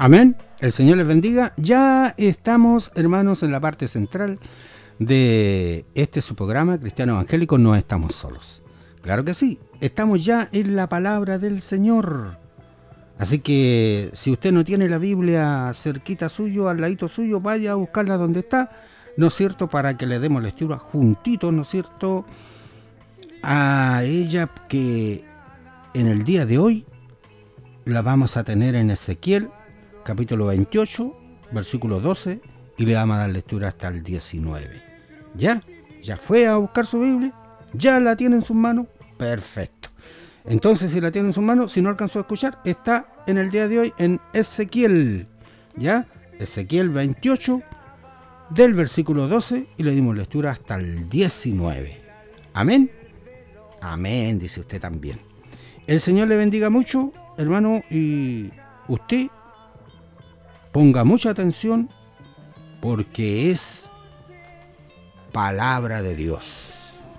Amén. El Señor les bendiga. Ya estamos, hermanos, en la parte central de su programa Cristiano Evangélico. No estamos solos. Claro que sí. Estamos ya en la palabra del Señor. Así que si usted no tiene la Biblia cerquita suyo, al ladito suyo, vaya a buscarla donde está, ¿no es cierto? Para que le demos lectura juntitos, ¿no es cierto? A ella, que en el día de hoy la vamos a tener en Ezequiel, capítulo 28, versículo 12, y le vamos a dar lectura hasta el 19. ¿Ya? ¿Ya fue a buscar su Biblia? ¿Ya la tiene en sus manos? Perfecto. Entonces, si la tiene en sus manos, si no alcanzó a escuchar, está en el día de hoy en Ezequiel, ¿ya? Ezequiel 28, del versículo 12, y le dimos lectura hasta el 19. Amén. Amén, dice usted también. El Señor le bendiga mucho, hermano, y usted ponga mucha atención, porque es palabra de Dios.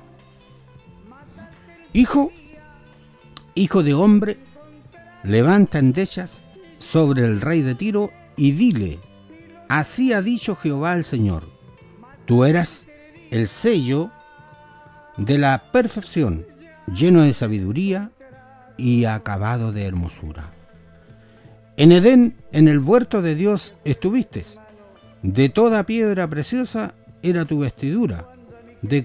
Hijo de hombre, levanta endechas sobre el rey de Tiro y dile: así ha dicho Jehová el Señor, tú eras el sello de la perfección, lleno de sabiduría y acabado de hermosura. En Edén, en el huerto de Dios estuviste. De toda piedra preciosa era tu vestidura, de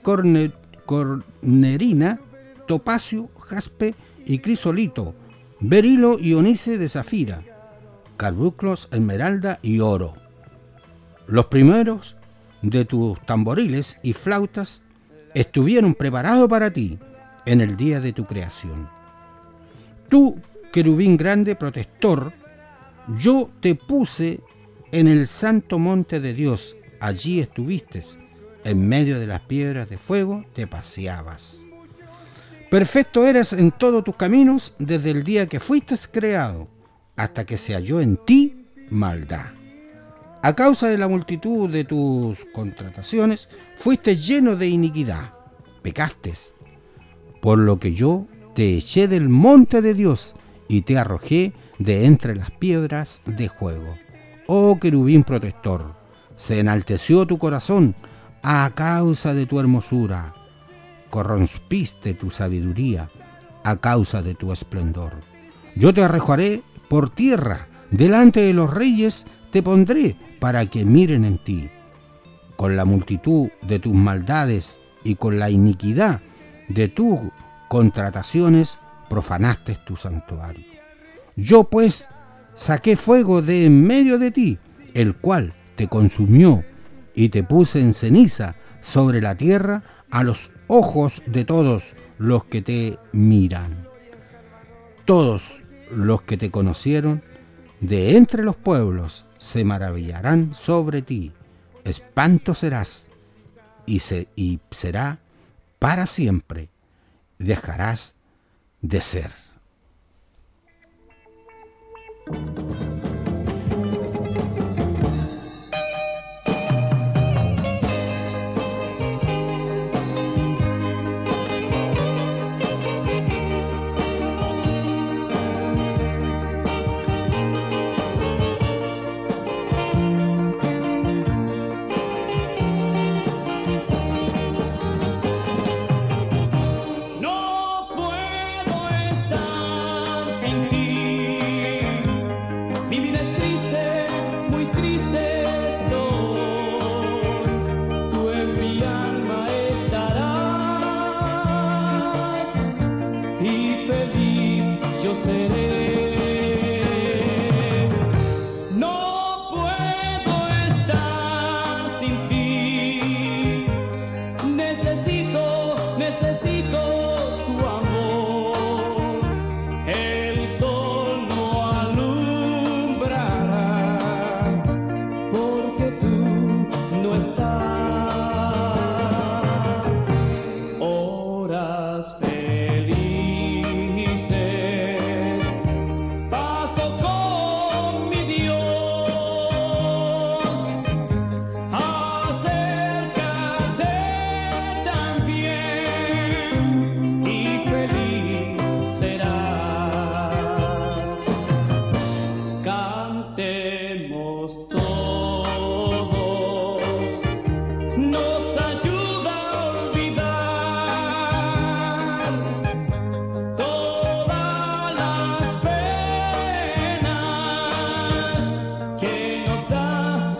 cornerina, topacio, jaspe y crisolito, berilo y onice de zafira, carbunclos, esmeralda y oro. Los primeros de tus tamboriles y flautas estuvieron preparados para ti en el día de tu creación. Tú, querubín grande protector, yo te puse en el santo monte de Dios. Allí estuviste, en medio de las piedras de fuego te paseabas. Perfecto eras en todos tus caminos desde el día que fuiste creado, hasta que se halló en ti maldad. A causa de la multitud de tus contrataciones, fuiste lleno de iniquidad, pecaste, por lo que yo te eché del monte de Dios y te arrojé de entre las piedras de fuego. Oh querubín protector, se enalteció tu corazón a causa de tu hermosura. Corrompiste tu sabiduría a causa de tu esplendor. Yo te arrojaré por tierra, delante de los reyes te pondré para que miren en ti. Con la multitud de tus maldades y con la iniquidad de tus contrataciones profanaste tu santuario. Yo pues saqué fuego de en medio de ti, el cual te consumió, y te puse en ceniza sobre la tierra a los ojos de todos los que te miran. Todos los que te conocieron de entre los pueblos se maravillarán sobre ti. Espanto serás y será para siempre. Dejarás de ser. Cantemos todos, nos ayuda a olvidar todas las penas que nos da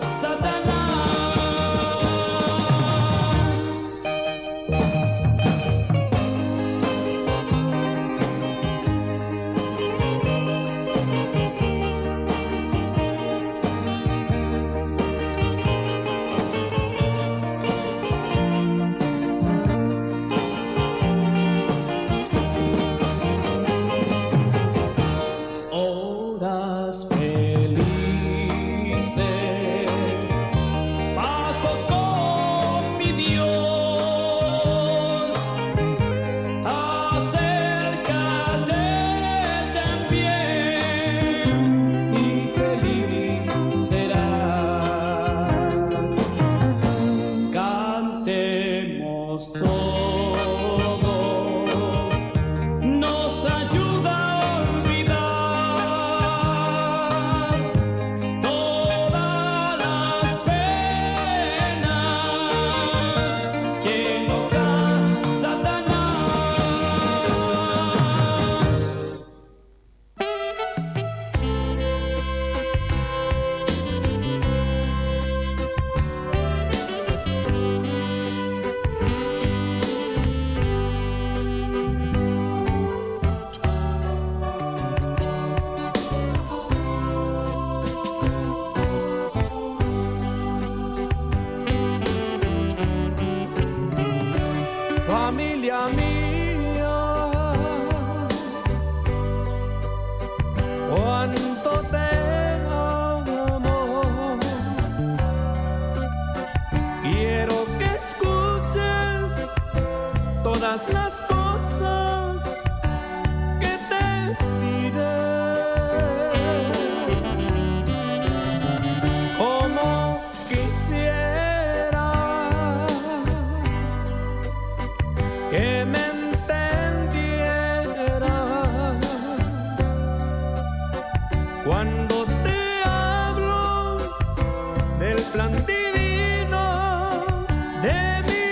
familia mía, cuánto te amo. Quiero que escuches todas las cosas que te diré. Como quisiera que me entendieras cuando te hablo del plan divino de mi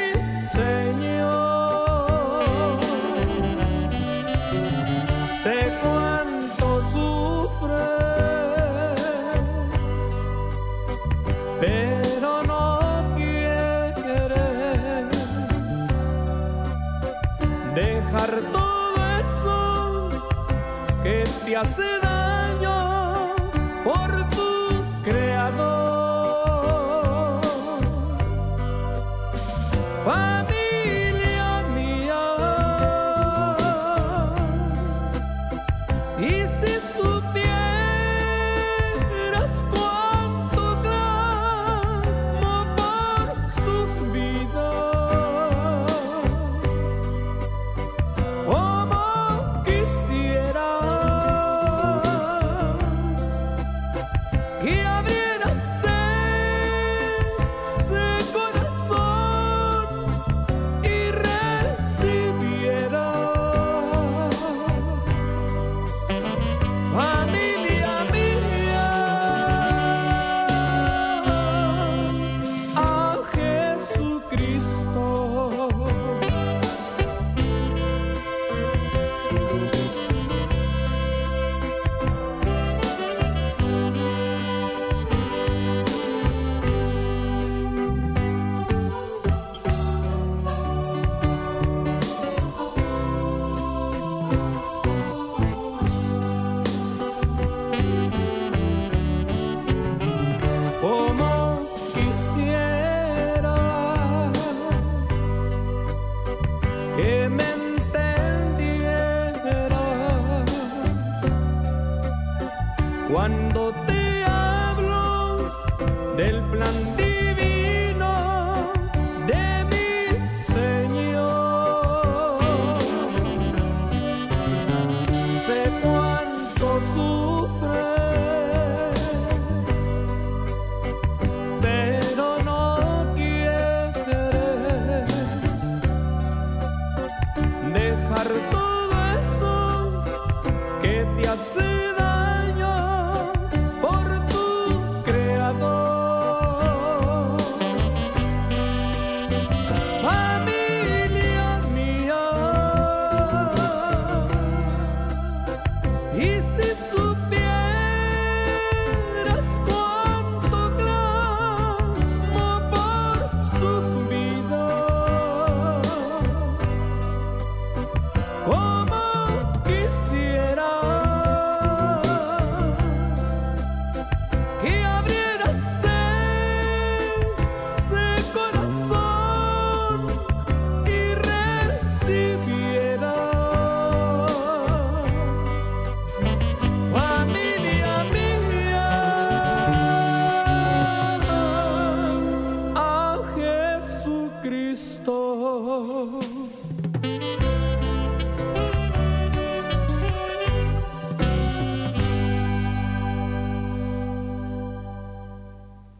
Señor. Sé cuánto sufres, pero no quieres dejar todo eso que te hace daño por tu creador. Familia mía, y si supieras cuánto clamo por sus vidas, como quisiera que abrieras ese corazón y recibieras, familia mía, a Jesucristo.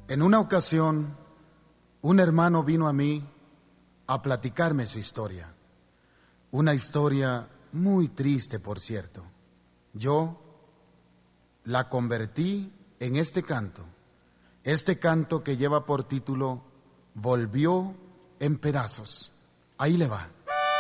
En una ocasión, un hermano vino a mí a platicarme su historia. Una historia muy triste, por cierto. Yo la convertí en este canto que lleva por título Volvió en pedazos. Ahí le va.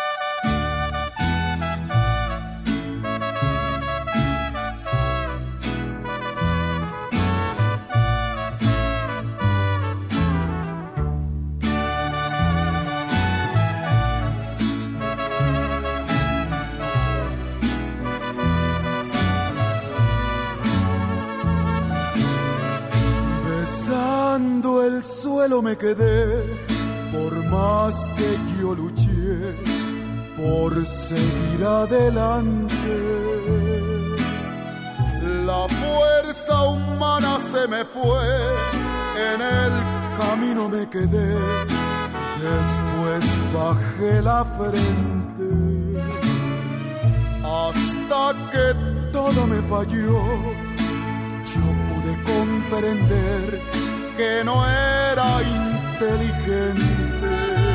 El suelo me quedé, por más que yo luché por seguir adelante. La fuerza humana se me fue, en el camino me quedé, después bajé la frente, hasta que todo me falló. Yo pude comprender que no era inteligente.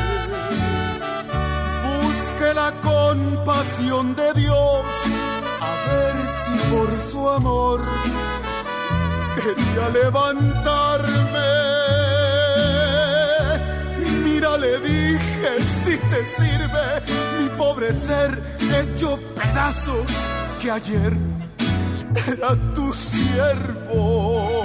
Busqué la compasión de Dios, a ver si por su amor quería levantarme. Mira, le dije, si te sirve, mi pobre ser hecho pedazos, que ayer era tu siervo.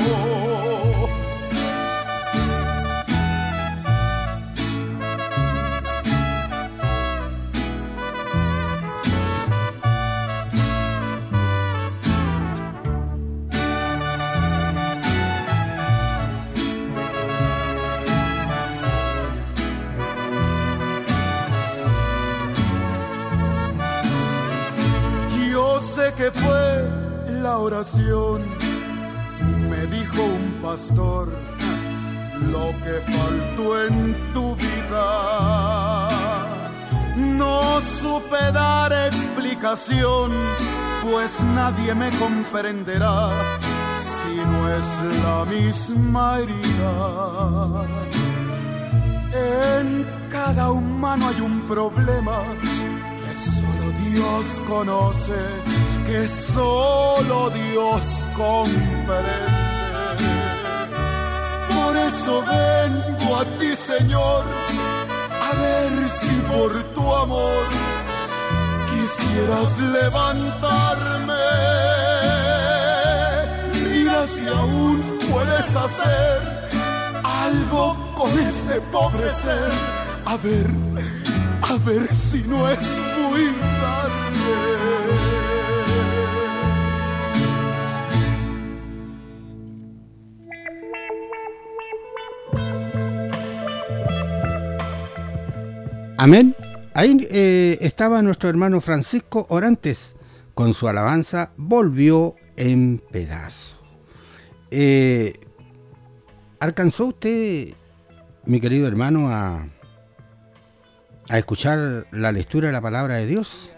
Que fue la oración, me dijo un pastor, lo que faltó en tu vida. No supe dar explicación, pues nadie me comprenderá si no es la misma herida. En cada humano hay un problema que solo Dios conoce, que solo Dios comprende. Por eso vengo a ti, Señor, a ver si por tu amor quisieras levantarme. Mira si aún puedes hacer algo con este pobre ser. A ver si no es muy tarde. Amén. Ahí estaba nuestro hermano Francisco Orantes con su alabanza Volvió en pedazos. ¿Alcanzó usted, mi querido hermano, a escuchar la lectura de la palabra de Dios?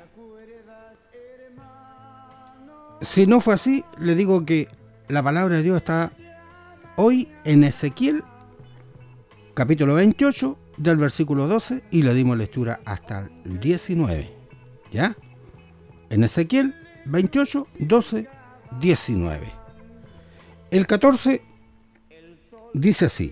Si no fue así, le digo que la palabra de Dios está hoy en Ezequiel, capítulo 28, del versículo 12, y le dimos lectura hasta el 19. ¿Ya? En Ezequiel 28, 12, 19. El 14 dice así: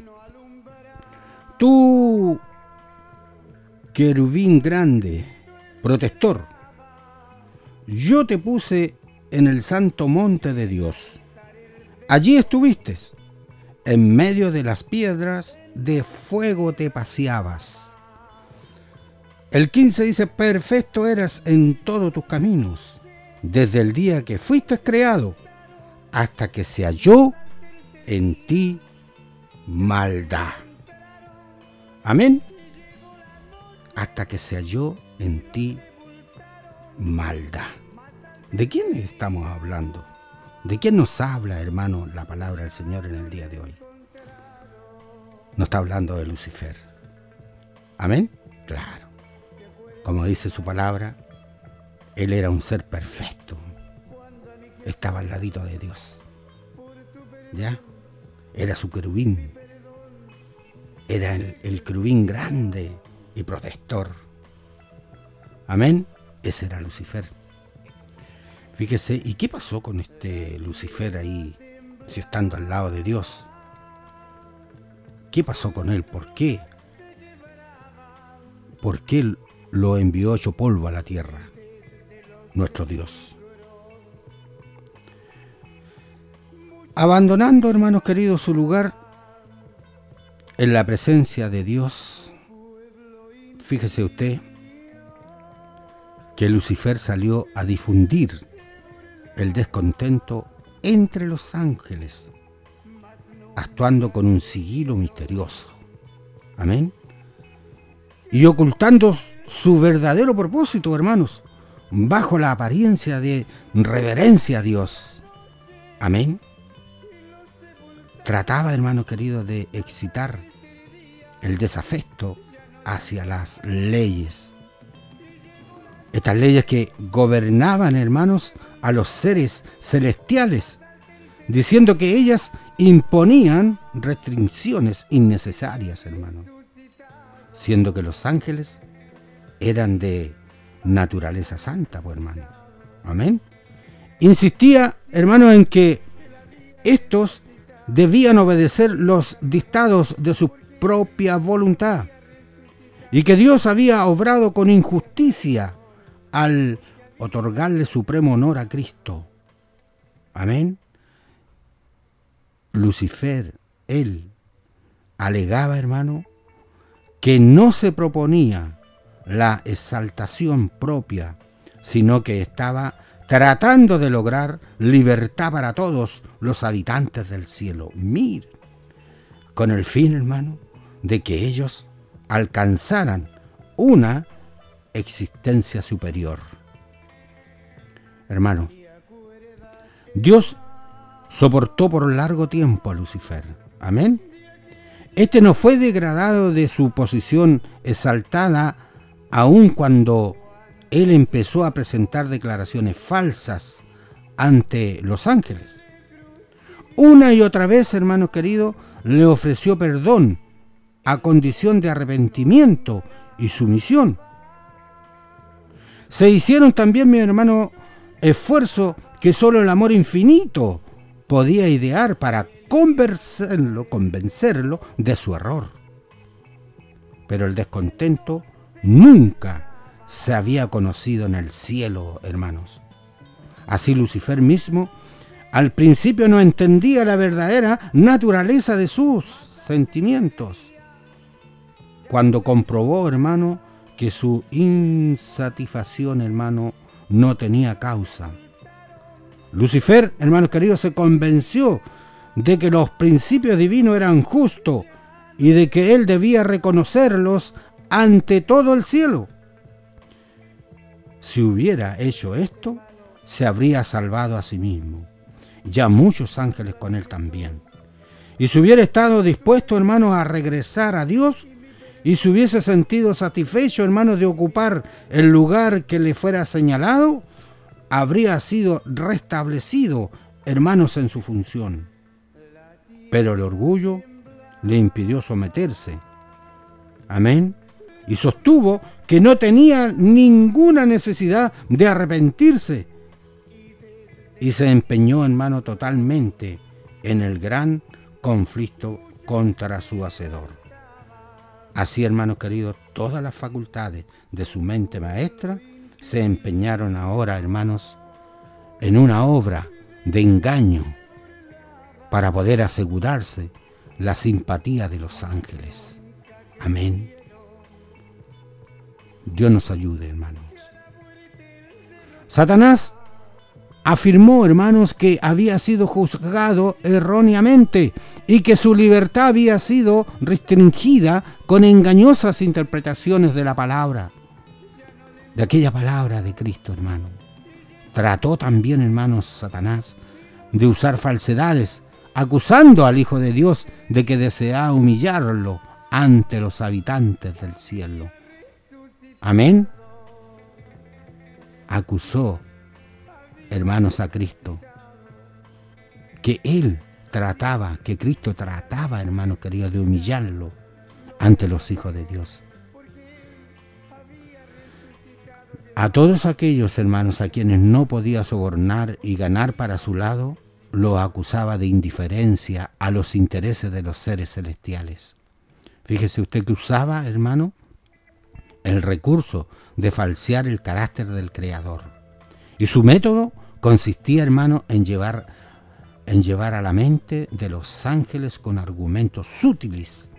Tú, querubín grande, protector, yo te puse en el santo monte de Dios. Allí estuviste, en medio de las piedras de fuego te paseabas. El 15 dice: perfecto eras en todos tus caminos, desde el día que fuiste creado, hasta que se halló en ti maldad. Amén. Hasta que se halló en ti maldad. ¿De quién estamos hablando? ¿De quién nos habla, hermano, la palabra del Señor en el día de hoy? No está hablando de Lucifer. ¿Amén? Claro. Como dice su palabra, él era un ser perfecto. Estaba al ladito de Dios. ¿Ya? Era su querubín era el querubín grande y protector. Amén. Ese era Lucifer. Fíjese, ¿y qué pasó con este Lucifer ahí, si estando al lado de Dios? ¿Qué pasó con él? ¿Por qué? ¿Por qué lo envió hecho polvo a la tierra? Nuestro Dios. Abandonando, hermanos queridos, su lugar en la presencia de Dios, fíjese usted que Lucifer salió a difundir el descontento entre los ángeles, actuando con un sigilo misterioso. Amén. Y ocultando su verdadero propósito, hermanos, bajo la apariencia de reverencia a Dios. Amén. Trataba, hermanos queridos, de excitar el desafecto hacia las leyes. Estas leyes que gobernaban, hermanos, a los seres celestiales, diciendo que ellas imponían restricciones innecesarias, hermanos, siendo que los ángeles eran de naturaleza santa, pues, hermano. Amén. Insistía, hermanos, en que estos debían obedecer los dictados de su propia voluntad y que Dios había obrado con injusticia al otorgarle supremo honor a Cristo. Amén. Lucifer, él, alegaba, hermano, que no se proponía la exaltación propia, sino que estaba tratando de lograr libertad para todos los habitantes del cielo. Mir, con el fin, hermano, de que ellos alcanzaran una existencia superior. Hermanos, Dios soportó por largo tiempo a Lucifer. Amén. Este no fue degradado de su posición exaltada, aun cuando él empezó a presentar declaraciones falsas ante los ángeles. Una y otra vez, hermanos queridos, le ofreció perdón a condición de arrepentimiento y sumisión. Se hicieron también, mi hermano, esfuerzos que solo el amor infinito podía idear para convencerlo de su error. Pero el descontento nunca se había conocido en el cielo, hermanos. Así Lucifer mismo al principio no entendía la verdadera naturaleza de sus sentimientos. Cuando comprobó, hermano, que su insatisfacción, hermano, no tenía causa. Lucifer, hermanos queridos, se convenció de que los principios divinos eran justos y de que él debía reconocerlos ante todo el cielo. Si hubiera hecho esto, se habría salvado a sí mismo, ya muchos ángeles con él también. Y si hubiera estado dispuesto, hermanos, a regresar a Dios, y se hubiese sentido satisfecho, hermanos, de ocupar el lugar que le fuera señalado, habría sido restablecido, hermanos, en su función. Pero el orgullo le impidió someterse. Amén. Y sostuvo que no tenía ninguna necesidad de arrepentirse. Y se empeñó, hermano, totalmente en el gran conflicto contra su hacedor. Así, hermanos queridos, todas las facultades de su mente maestra se empeñaron ahora, hermanos, en una obra de engaño para poder asegurarse la simpatía de los ángeles. Amén. Dios nos ayude, hermanos. Satanás afirmó, hermanos, que había sido juzgado erróneamente y que su libertad había sido restringida con engañosas interpretaciones de la palabra, de aquella palabra de Cristo, hermano. Trató también, hermanos, Satanás de usar falsedades, acusando al Hijo de Dios de que deseaba humillarlo ante los habitantes del cielo. Amén. Acusó, hermanos, a Cristo, que Cristo trataba, hermanos queridos, de humillarlo ante los hijos de Dios. A todos aquellos hermanos a quienes no podía sobornar y ganar para su lado, los acusaba de indiferencia a los intereses de los seres celestiales. Fíjese usted que usaba, hermano, el recurso de falsear el carácter del Creador. Y su método consistía, hermano, en llevar a la mente de los ángeles con argumentos sutiles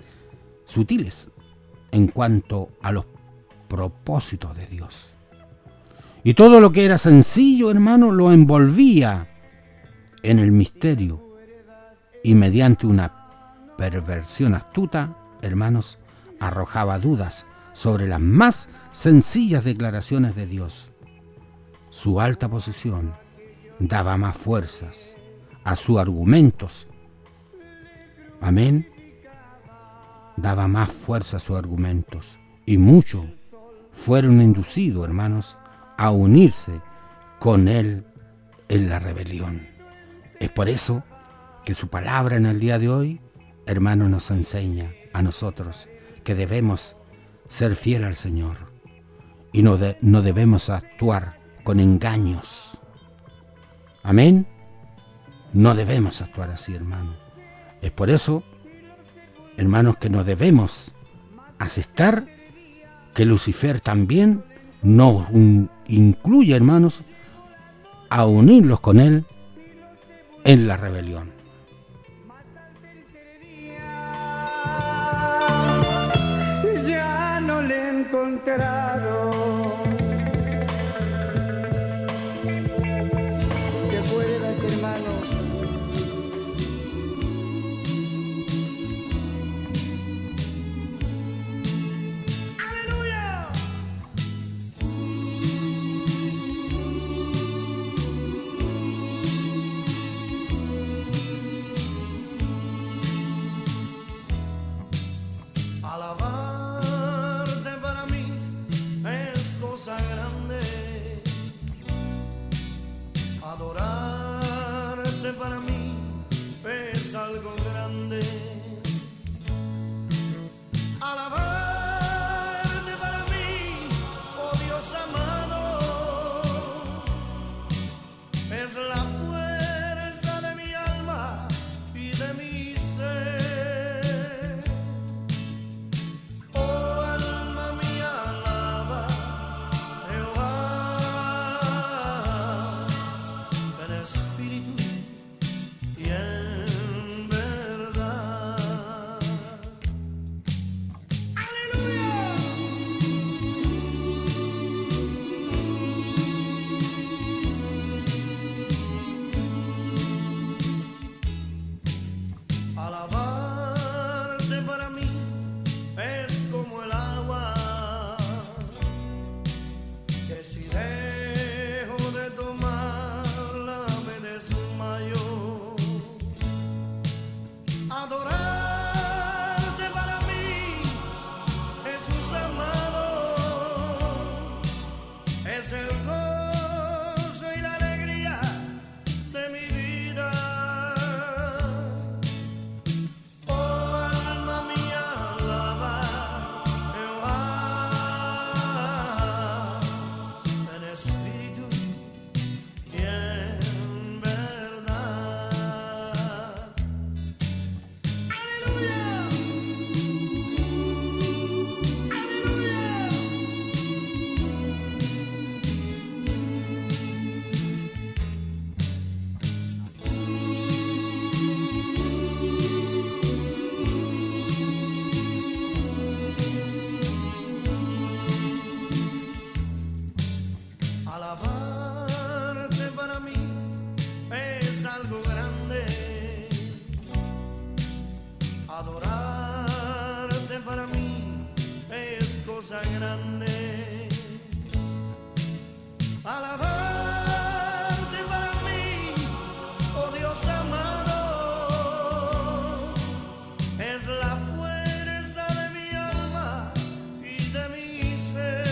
en cuanto a los propósitos de Dios. Y todo lo que era sencillo, hermano, lo envolvía en el misterio y mediante una perversión astuta, hermanos, arrojaba dudas sobre las más sencillas declaraciones de Dios. Su alta posición daba más fuerzas a sus argumentos. Amén. Daba más fuerza a sus argumentos. Y muchos fueron inducidos, hermanos, a unirse con él en la rebelión. Es por eso que su palabra en el día de hoy, hermanos, nos enseña a nosotros que debemos ser fieles al Señor y no debemos actuar con engaños. Amén. No debemos actuar así, hermano. Es por eso, hermanos, que no debemos aceptar que Lucifer también nos incluye, hermanos, a unirlos con él en la rebelión. Ya no le he encontrado. ¿Qué puedas, hermano? Alabarte para mí es cosa grande, adorarte para mí es algo grande, alabarte para mí, oh Dios amado, es la fuerza de mi alma y de mi ser. Alabarte para mí es como el agua, que si dejo de tomarla me desmayo. Adorarte para mí, Jesús amado, es el gozo y la alegría de mi vida. Alabarte para mí es algo grande, adorarte para mí es cosa grande, alabarte para mí, oh Dios amado, es la fuerza de mi alma y de mi ser.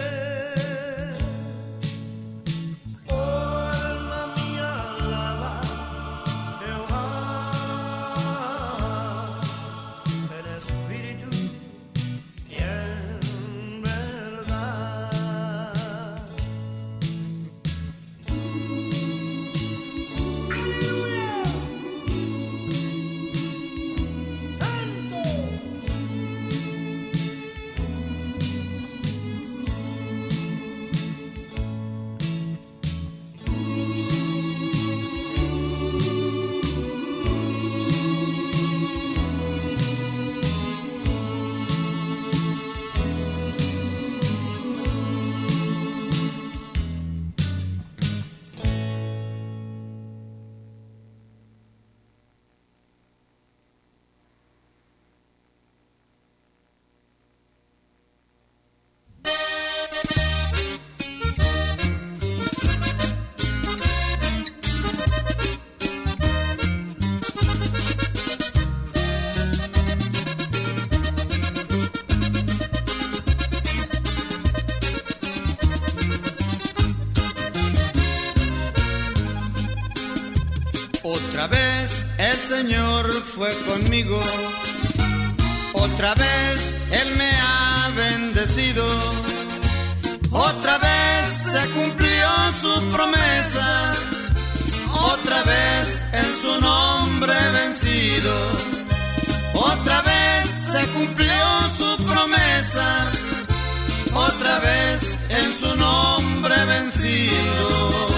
Señor fue conmigo, otra vez Él me ha bendecido, otra vez se cumplió su promesa, otra vez en su nombre vencido, otra vez se cumplió su promesa, otra vez en su nombre vencido.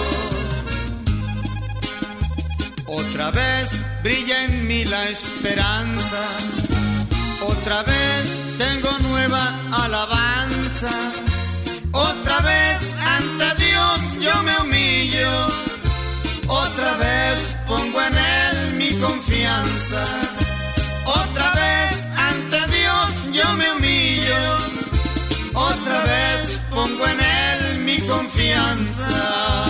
Otra vez brilla en mí la esperanza, otra vez tengo nueva alabanza, otra vez ante Dios yo me humillo, otra vez pongo en Él mi confianza, otra vez ante Dios yo me humillo, otra vez pongo en Él mi confianza.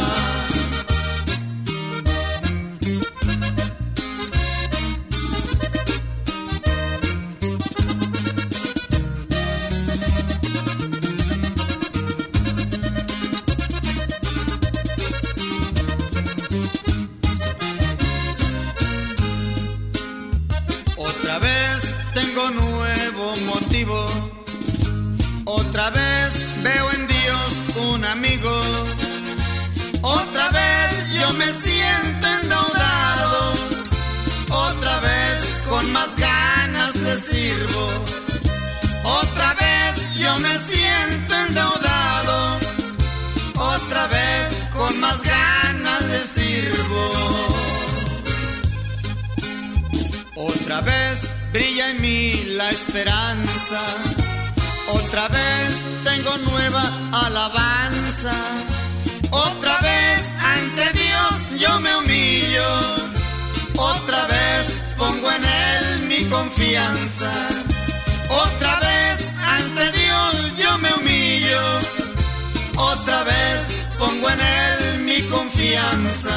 Otra vez veo en Dios un amigo, otra vez yo me siento endeudado, otra vez con más ganas le sirvo, otra vez yo me siento endeudado, otra vez con más ganas le sirvo. Otra vez brilla en mí la esperanza, otra vez tengo nueva alabanza, otra vez ante Dios yo me humillo, otra vez pongo en Él mi confianza, otra vez ante Dios yo me humillo, otra vez pongo en Él mi confianza.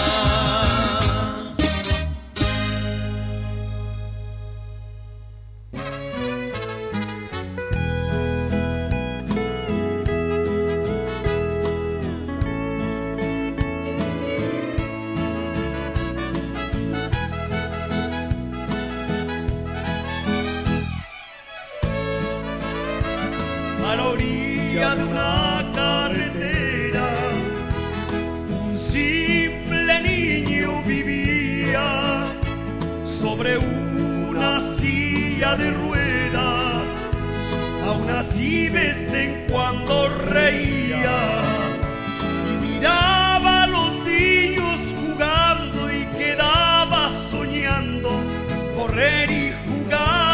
A la orilla de una carretera, un simple niño vivía sobre una silla de ruedas. Aún así, de vez en cuando reía y miraba a los niños jugando y quedaba soñando correr y jugar.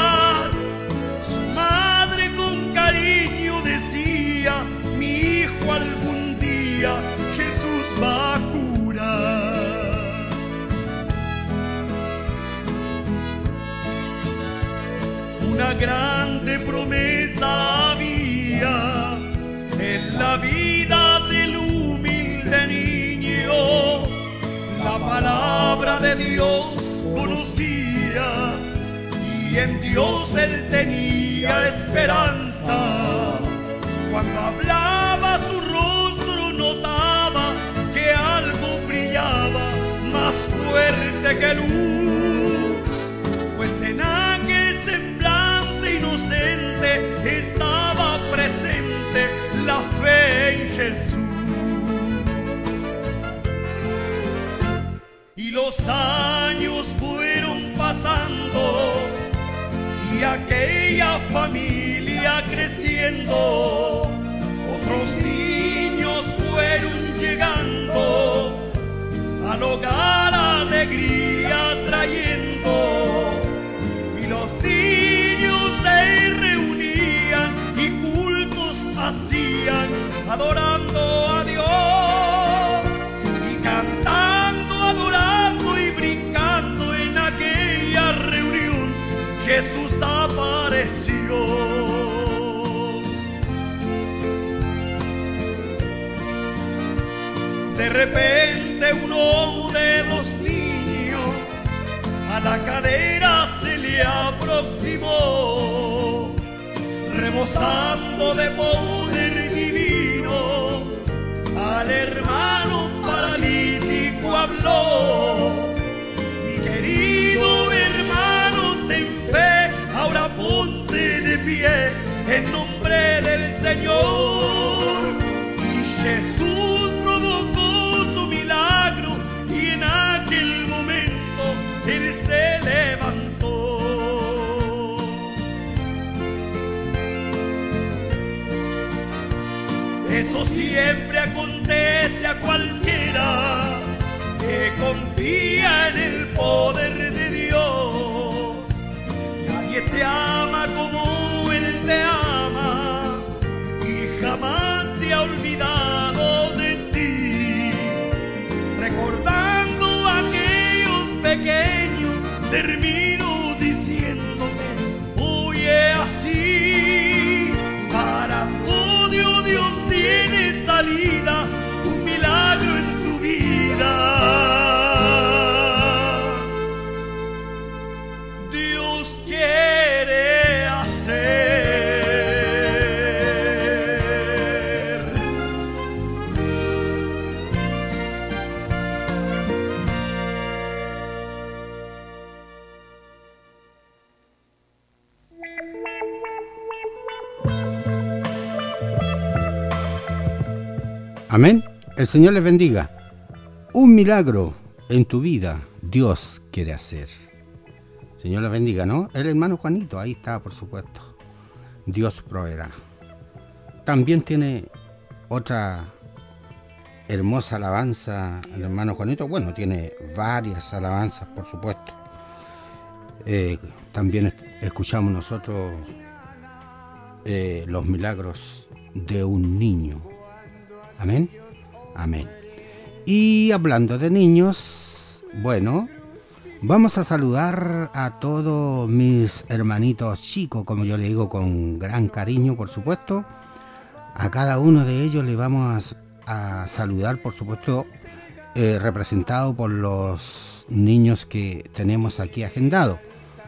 Mi hijo algún día Jesús va a curar. Una grande promesa había en la vida del humilde niño. La palabra de Dios conocía y en Dios él tenía esperanza. Cuando hablaba su rostro notaba que algo brillaba más fuerte que luz, pues en aquel semblante inocente estaba presente la fe en Jesús. Y los años fueron pasando y aquella familia creciendo, otros niños fueron llegando al hogar alegría trayendo, y los niños se reunían y cultos hacían adorando a Dios y cantando, adorando y brincando. En aquella reunión Jesús apareció. De repente uno de los niños a la cadera se le aproximó, rebosando de poder divino, al hermano paralítico habló: mi querido en nombre del Señor. Y Jesús provocó su milagro y en aquel momento Él se levantó. Eso siempre acontece a cualquiera que confía en el poder de Dios. Nadie te ama como Él te ama y jamás se ha olvidado de ti. Recordando a aquellos pequeños, termino diciéndote, oye así, para todo Dios tiene salida, un milagro en tu vida. Dios quiere hacer. Amén. El Señor les bendiga. Un milagro en tu vida Dios quiere hacer. Señor les bendiga, ¿no? El hermano Juanito, ahí está, por supuesto. Dios proveerá. También tiene otra hermosa alabanza el hermano Juanito. Bueno, tiene varias alabanzas, por supuesto. También escuchamos nosotros los milagros de un niño. Amén. Amén. Y hablando de niños, bueno, vamos a saludar a todos mis hermanitos chicos, como yo le digo con gran cariño, por supuesto. A cada uno de ellos le vamos a saludar, por supuesto, representado por los niños que tenemos aquí agendados.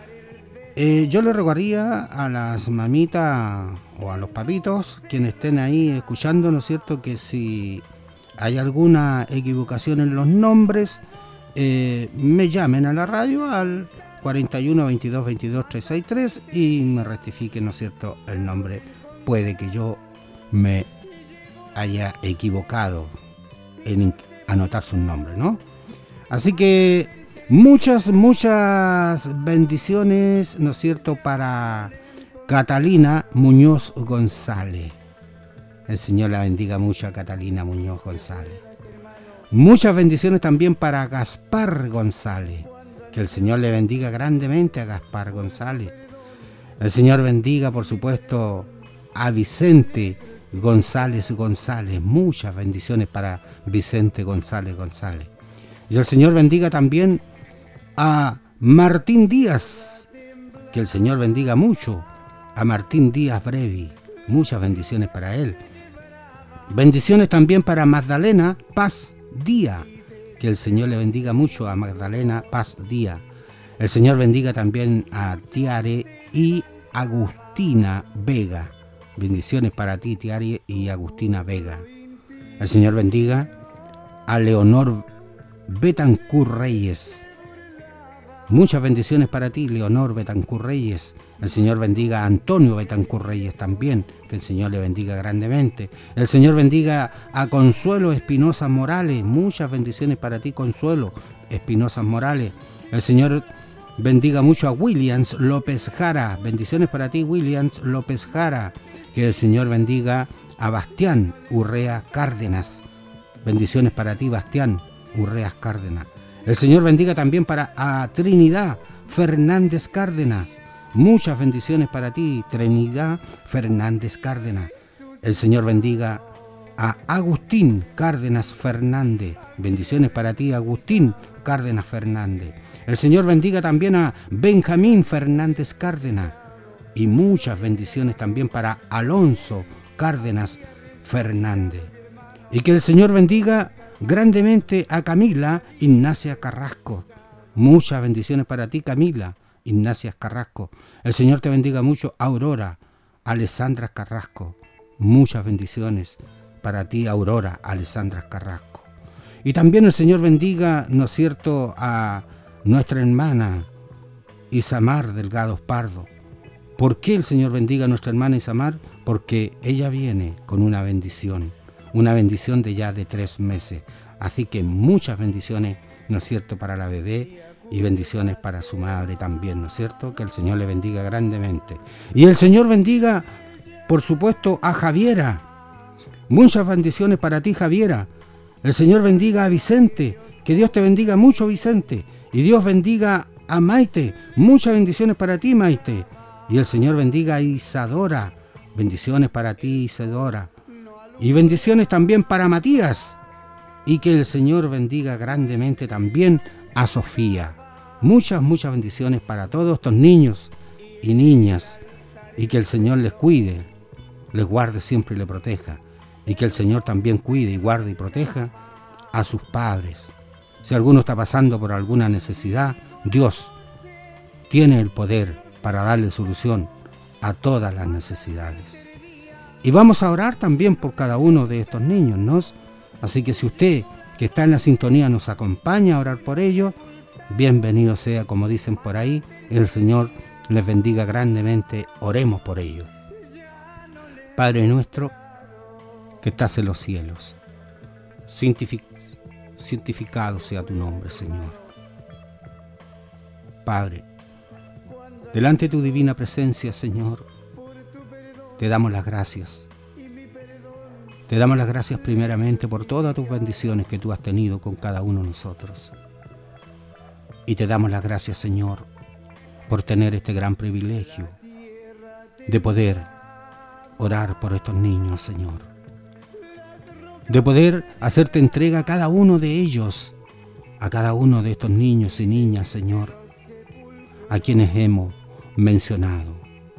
Yo le rogaría a las mamitas o a los papitos, quienes estén ahí escuchando, ¿no es cierto?, que si hay alguna equivocación en los nombres, me llamen a la radio al 41 22 22 363 y me rectifiquen, ¿no es cierto?, el nombre. Puede que yo me haya equivocado en anotar su nombre, ¿no? Así que muchas bendiciones, ¿no es cierto?, para Catalina Muñoz González. El Señor la bendiga mucho a Catalina Muñoz González. Muchas bendiciones también para Gaspar González. Que el Señor le bendiga grandemente a Gaspar González. El Señor bendiga, por supuesto, a Vicente González González. Muchas bendiciones para Vicente González González. Y el Señor bendiga también a Martín Díaz. Que el Señor bendiga mucho a Martín Díaz Brevi. Muchas bendiciones para él. Bendiciones también para Magdalena Paz Díaz. Que el Señor le bendiga mucho a Magdalena Paz Díaz. El Señor bendiga también a Tiare y Agustina Vega. Bendiciones para ti, Tiare y Agustina Vega. El Señor bendiga a Leonor Betancur Reyes. Muchas bendiciones para ti, Leonor Betancur Reyes. El Señor bendiga a Antonio Betancur Reyes también, que el Señor le bendiga grandemente. El Señor bendiga a Consuelo Espinosa Morales. Muchas bendiciones para ti, Consuelo Espinosa Morales. El Señor bendiga mucho a Williams López Jara. Bendiciones para ti, Williams López Jara. Que el Señor bendiga a Bastián Urrea Cárdenas. Bendiciones para ti, Bastián Urrea Cárdenas. El Señor bendiga también para a Trinidad Fernández Cárdenas. Muchas bendiciones para ti, Trinidad Fernández Cárdenas. El Señor bendiga a Agustín Cárdenas Fernández. Bendiciones para ti, Agustín Cárdenas Fernández. El Señor bendiga también a Benjamín Fernández Cárdenas. Y muchas bendiciones también para Alonso Cárdenas Fernández. Y que el Señor bendiga grandemente a Camila Ignacia Carrasco. Muchas bendiciones para ti, Camila Ignacia Carrasco. El Señor te bendiga mucho, Aurora Alessandra Carrasco. Muchas bendiciones para ti, Aurora Alessandra Carrasco. Y también el Señor bendiga, ¿no es cierto?, a nuestra hermana Isamar Delgados Pardo. ¿Por qué el Señor bendiga a nuestra hermana Isamar? Porque ella viene con una bendición de ya de 3 meses. Así que muchas bendiciones, ¿no es cierto?, para la bebé y bendiciones para su madre también, ¿no es cierto? Que el Señor le bendiga grandemente. Y el Señor bendiga, por supuesto, a Javiera. Muchas bendiciones para ti, Javiera. El Señor bendiga a Vicente. Que Dios te bendiga mucho, Vicente. Y Dios bendiga a Maite. Muchas bendiciones para ti, Maite. Y el Señor bendiga a Isadora. Bendiciones para ti, Isadora. Y bendiciones también para Matías. Y que el Señor bendiga grandemente también a Sofía. Muchas bendiciones para todos estos niños y niñas. Y que el Señor les cuide, les guarde siempre y les proteja. Y que el Señor también cuide y guarde y proteja a sus padres. Si alguno está pasando por alguna necesidad, Dios tiene el poder para darle solución a todas las necesidades. Y vamos a orar también por cada uno de estos niños, ¿no? Así que si usted que está en la sintonía nos acompaña a orar por ellos, bienvenido sea, como dicen por ahí, el Señor les bendiga grandemente, oremos por ellos. Padre nuestro, que estás en los cielos, santificado sea tu nombre, Señor. Padre, delante de tu divina presencia, Señor, te damos las gracias. Te damos las gracias primeramente por todas tus bendiciones que tú has tenido con cada uno de nosotros. Y te damos las gracias, Señor, por tener este gran privilegio de poder orar por estos niños, Señor. De poder hacerte entrega a cada uno de ellos, a cada uno de estos niños y niñas, Señor, a quienes hemos mencionado.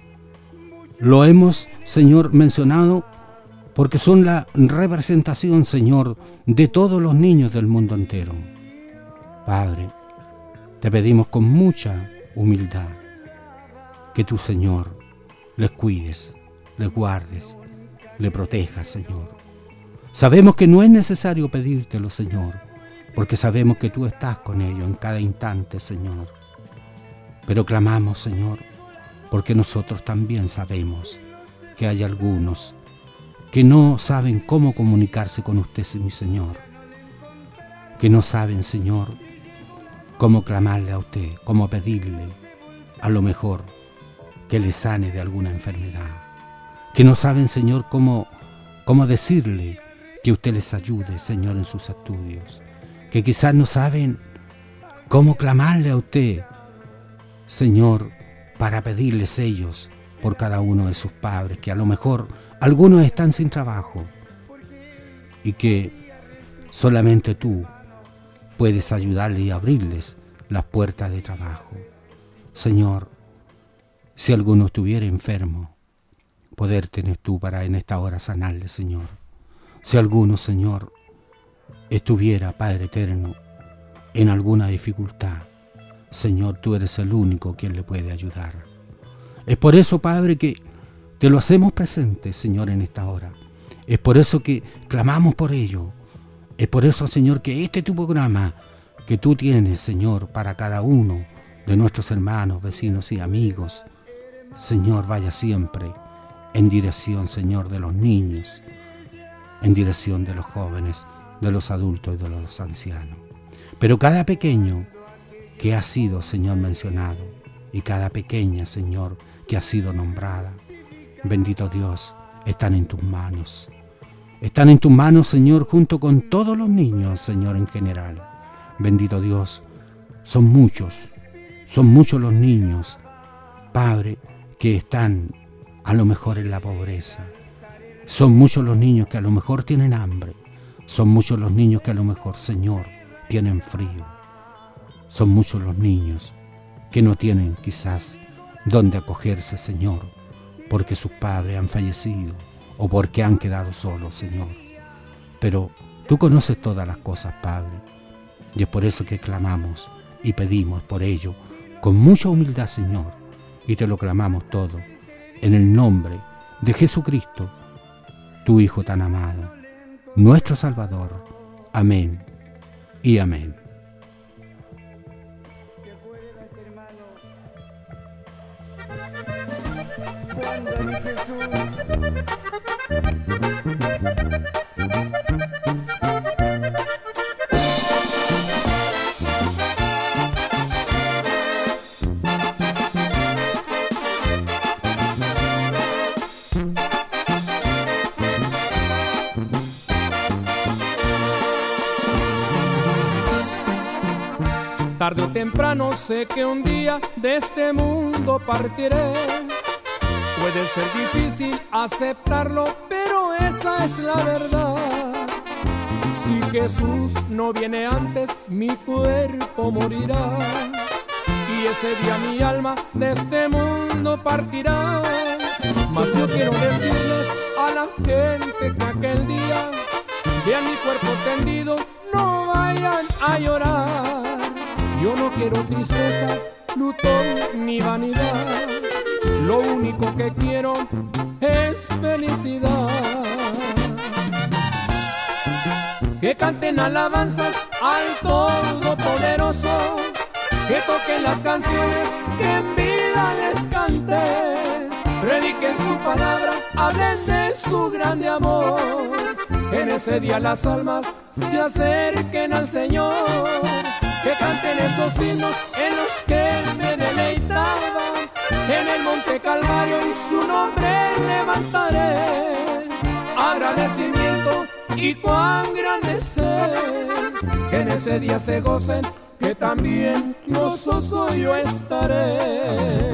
Lo hemos, Señor, mencionado porque son la representación, Señor, de todos los niños del mundo entero. Padre, te pedimos con mucha humildad que tú, Señor, les cuides, les guardes, les protejas, Señor. Sabemos que no es necesario pedírtelo, Señor, porque sabemos que tú estás con ellos en cada instante, Señor. Pero clamamos, Señor, porque nosotros también sabemos que hay algunos que no saben cómo comunicarse con usted, mi Señor. Que no saben, Señor, cómo clamarle a usted, cómo pedirle, a lo mejor, que le sane de alguna enfermedad. Que no saben, Señor, cómo decirle que usted les ayude, Señor, en sus estudios. Que quizás no saben cómo clamarle a usted, Señor, para pedirles ellos por cada uno de sus padres, que a lo mejor algunos están sin trabajo y que solamente tú puedes ayudarles y abrirles las puertas de trabajo. Señor, si alguno estuviera enfermo, poder tener tú para en esta hora sanarle, Señor. Si alguno, Señor, estuviera, Padre eterno, en alguna dificultad, Señor, tú eres el único quien le puede ayudar. Es por eso, Padre, que te lo hacemos presente, Señor, en esta hora. Es por eso que clamamos por ello. Es por eso, Señor, que este es tu programa que tú tienes, Señor, para cada uno de nuestros hermanos, vecinos y amigos. Señor, vaya siempre en dirección, Señor, de los niños, en dirección de los jóvenes, de los adultos y de los ancianos. Pero cada pequeño que ha sido, Señor, mencionado, y cada pequeña, Señor, que ha sido nombrada, bendito Dios, están en tus manos. Están en tus manos, Señor, junto con todos los niños, Señor, en general. Bendito Dios, son muchos los niños, Padre, que están a lo mejor en la pobreza. Son muchos los niños que a lo mejor tienen hambre. Son muchos los niños que a lo mejor, Señor, tienen frío. Son muchos los niños que no tienen quizás dónde acogerse, Señor, porque sus padres han fallecido o porque han quedado solos, Señor. Pero tú conoces todas las cosas, Padre, y es por eso que clamamos y pedimos por ello con mucha humildad, Señor, y te lo clamamos todo en el nombre de Jesucristo, tu Hijo tan amado, nuestro Salvador. Amén y amén. cuándo, mi Jesús? Tarde o temprano sé que un día de este mundo partiré. Puede ser difícil aceptarlo, pero esa es la verdad. Si Jesús no viene antes, mi cuerpo morirá. Y ese día mi alma de este mundo partirá. Mas yo quiero decirles a la gente que aquel día vean mi cuerpo tendido, no vayan a llorar. Yo no quiero tristeza, luto ni vanidad. Lo único que quiero es felicidad. Que canten alabanzas al Todopoderoso, que toquen las canciones que en vida les canté. Prediquen su palabra, hablen de su grande amor. En ese día las almas se acerquen al Señor. Que canten esos himnos en los que me deleitaba. En el monte Calvario y su nombre levantaré. Agradecimiento y cuán grande ser. Que en ese día se gocen, que también gozoso yo estaré.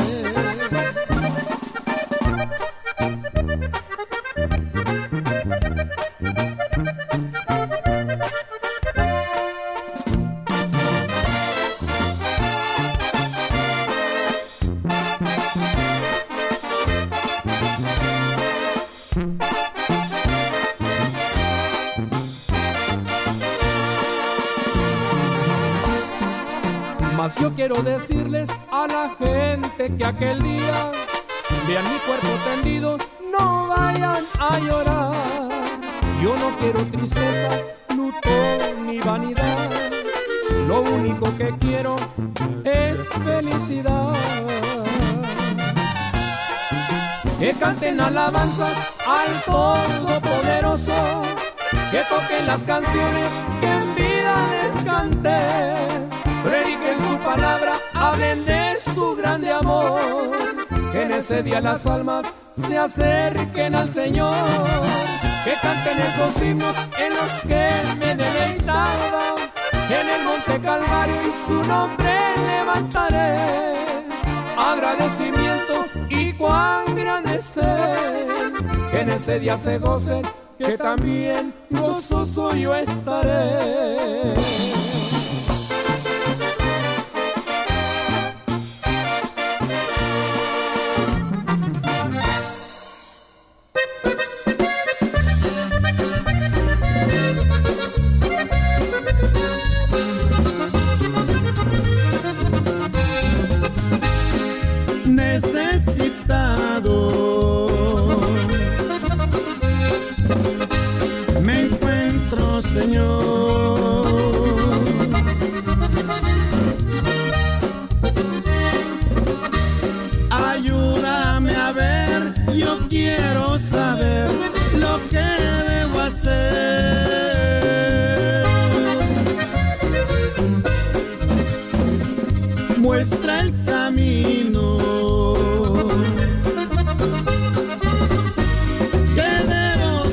Mas yo quiero decirles a la gente que aquel día vean mi cuerpo tendido, no vayan a llorar. Yo no quiero tristeza, luto ni vanidad. Lo único que quiero es felicidad. Que canten alabanzas al Todopoderoso, que toquen las canciones que en vida les canté. Prediquen su palabra, hablen de su grande amor. Que en ese día las almas se acerquen al Señor. Que canten esos himnos en los que me deleitaba. En el monte Calvario y su nombre levantaré. Agradecimiento y cuán grande ser. Que en ese día se gocen, que también gozoso yo estaré. Necesitado me encuentro, Señor. Ayúdame a ver, yo quiero saber lo que debo hacer. Muestra el camino que debo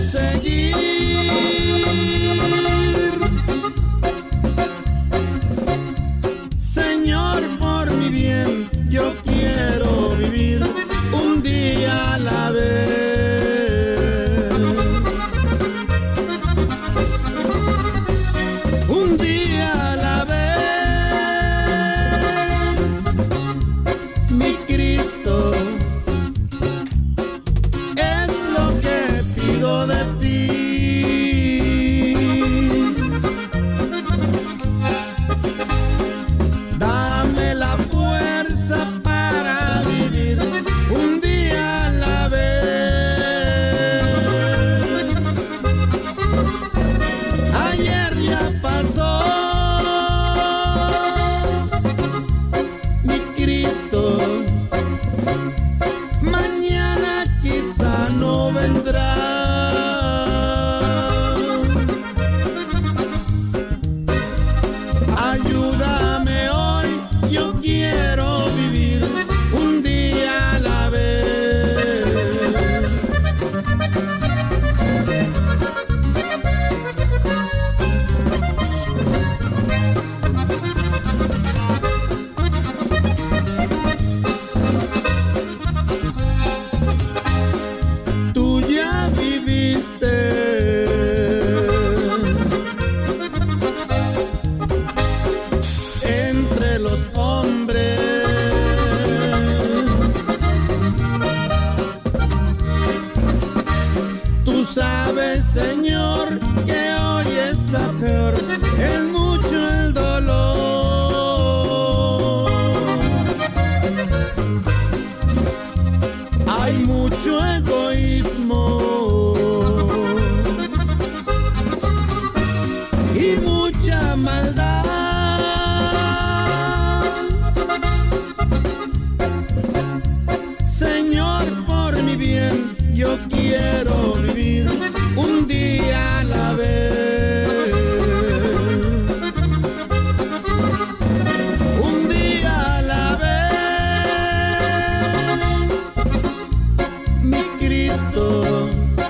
seguir. Señor, por mi bien, yo quiero vivir un día a la vez. Un día a la vez. Mi Cristo, es lo que pido de ti. Dame la fuerza para vivir un día a la vez. Ayer ya pasó, mi Cristo, yo quiero vivir un día a la vez. Un día a la vez, mi Cristo,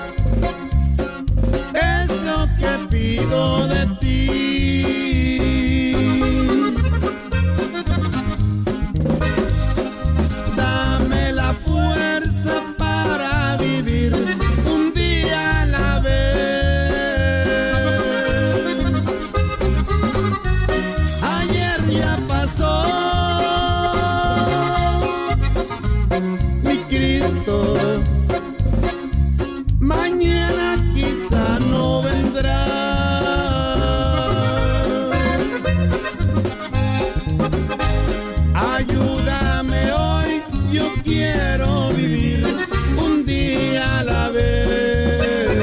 es lo que pido de ti. Dame la fuerza para vivir un día a la vez. Ayer ya pasó, mi Cristo, mañana quizá no vendrá. Ayúdame hoy, yo quiero vivir un día a la vez.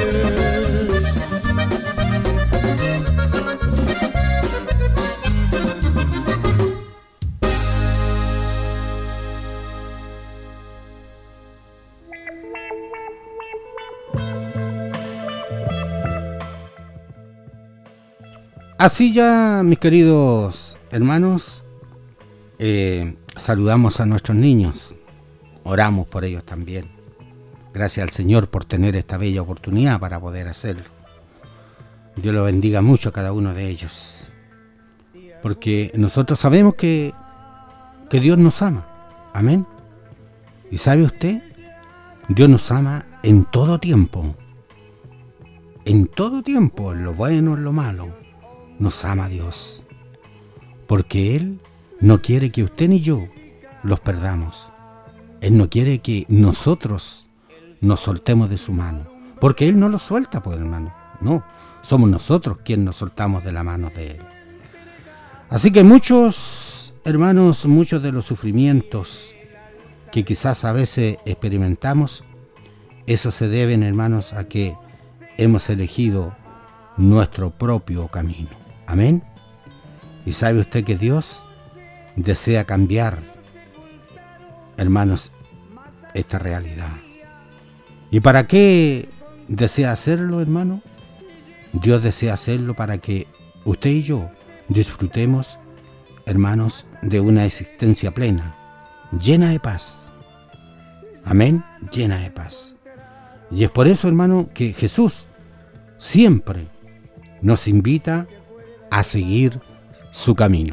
Así ya, mis queridos hermanos, saludamos a nuestros niños, oramos por ellos también. Gracias al Señor por tener esta bella oportunidad para poder hacerlo. Dios lo bendiga mucho a cada uno de ellos, porque nosotros sabemos que Dios nos ama, amén. ¿Y sabe usted? Dios nos ama en todo tiempo, en lo bueno, en lo malo. Nos ama Dios, porque Él no quiere que usted ni yo los perdamos. Él no quiere que nosotros nos soltemos de su mano, porque Él no los suelta, pues, hermano. No, somos nosotros quienes nos soltamos de la mano de Él. Así que muchos, hermanos, muchos de los sufrimientos que quizás a veces experimentamos, eso se deben, hermanos, a que hemos elegido nuestro propio camino. Amén. Y sabe usted que Dios desea cambiar, hermanos, esta realidad. ¿Y para qué desea hacerlo, hermano? Dios desea hacerlo para que usted y yo disfrutemos, hermanos, de una existencia plena, llena de paz. Amén, llena de paz. Y es por eso, hermano, que Jesús siempre nos invita a seguir su camino.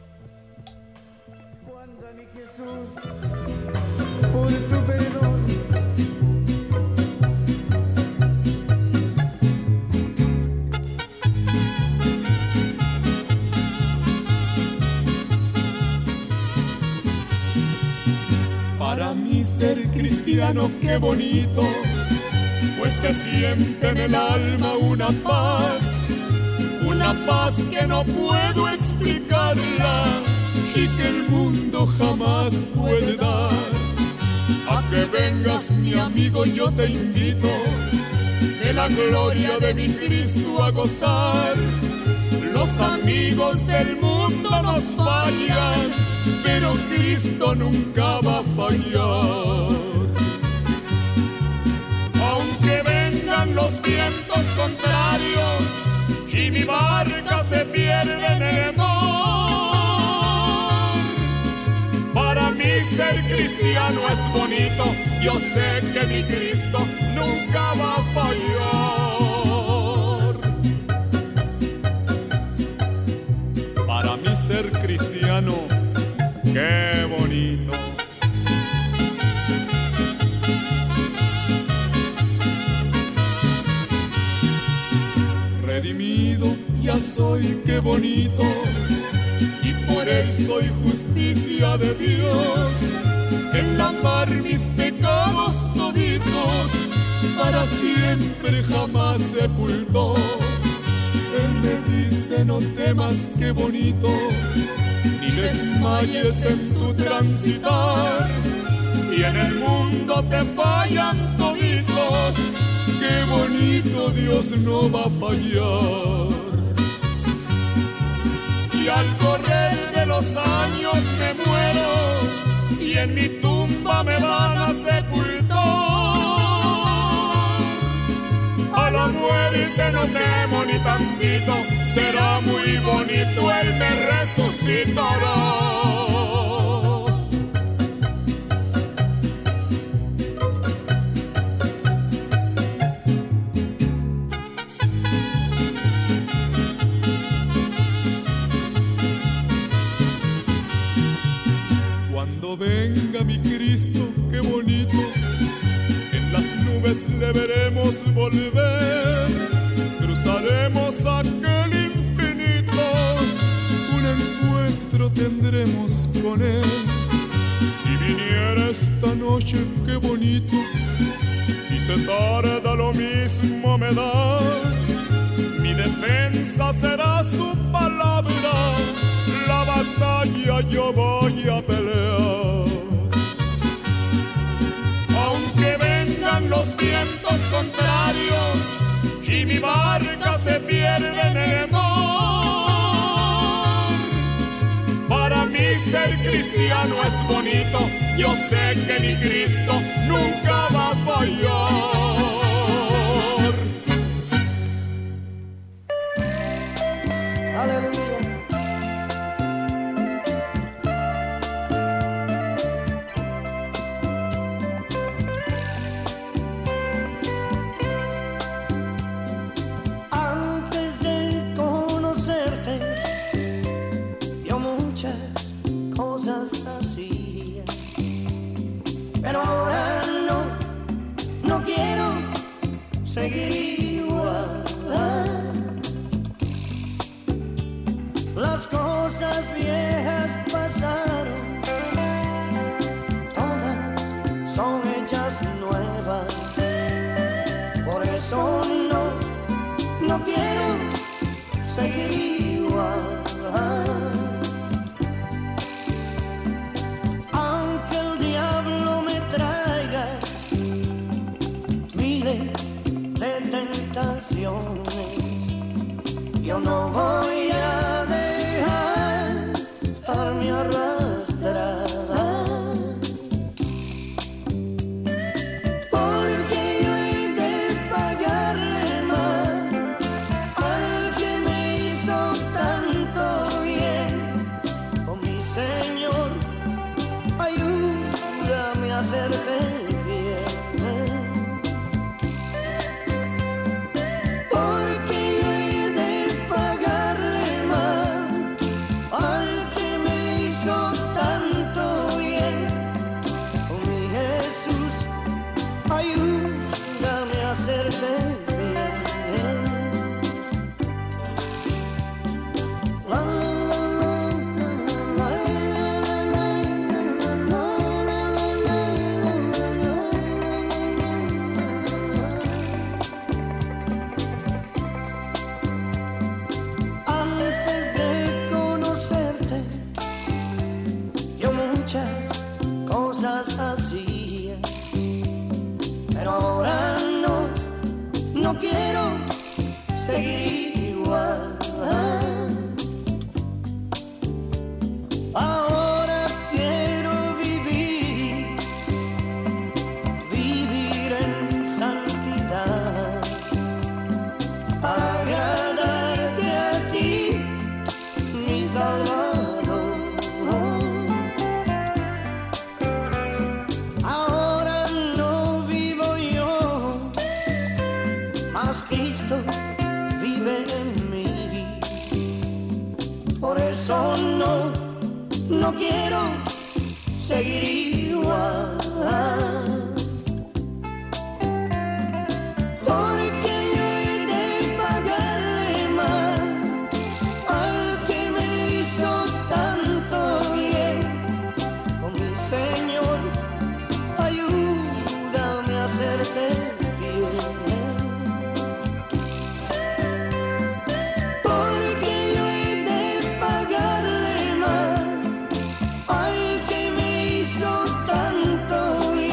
Por tu perdón, Para mí ser cristiano, qué bonito, pues se siente en el alma una paz que no puedo explicarla y que el mundo jamás puede dar. A que vengas, mi amigo, yo te invito, de la gloria de mi Cristo a gozar. Los amigos del mundo nos fallan, pero Cristo nunca va a fallar. Aunque vengan los vientos contrarios y mi barca se pierde en el mar, para mí ser cristiano es bonito. Yo sé que mi Cristo nunca va a fallar. Para mí ser cristiano, qué bonito. Redimido ya soy, qué bonito, y por él soy justicia de Dios. En la mar mis pecados toditos para siempre jamás sepultó. Él me dice no temas, qué bonito, ni desmayes en tu transitar. Si en el mundo te fallan toditos, qué bonito, Dios no va a fallar. Si al correr de los años me muero y en mi tumba me van a sepultar, morirte no temo ni tantito, será muy bonito, Él me resucitará. Cuando venga mi Cristo, qué bonito, en las nubes le veremos volver, cruzaremos aquel infinito, un encuentro tendremos con Él. Si viniera esta noche, qué bonito, si se tarda lo mismo me da, mi defensa será su palabra, la batalla yo voy a pelear. Aunque vengan los vientos contrarios y mi barca se pierde en el mar, para mí ser cristiano es bonito, yo sé que mi Cristo nunca va a fallar. Aleluya. Pero ahora no quiero seguir igual. Las cosas viejas pasaron, todas son hechas nuevas. Por eso no quiero seguir igual. Yo no voy a dejarme arrastrar, porque yo he de pagarle mal al que me hizo tanto bien. Oh mi Señor, ayúdame a serte fiel. No quiero seguir igual. Ahora quiero vivir en santidad, agradarte a ti, mi Salvador. Ahora no vivo yo, mas Cristo vive en mí. Por eso no quiero seguir igual. Porque yo he de pagarle mal al que me hizo tanto bien. Oh mi Señor, ayúdame a serte fiel. Tanto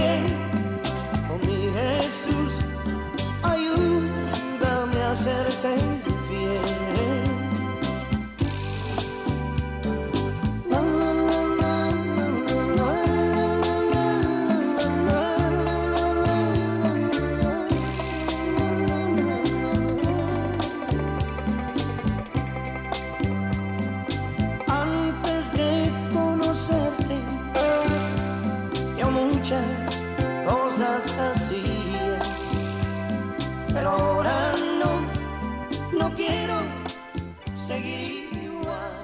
cosas hacía, pero ahora no quiero seguir igual.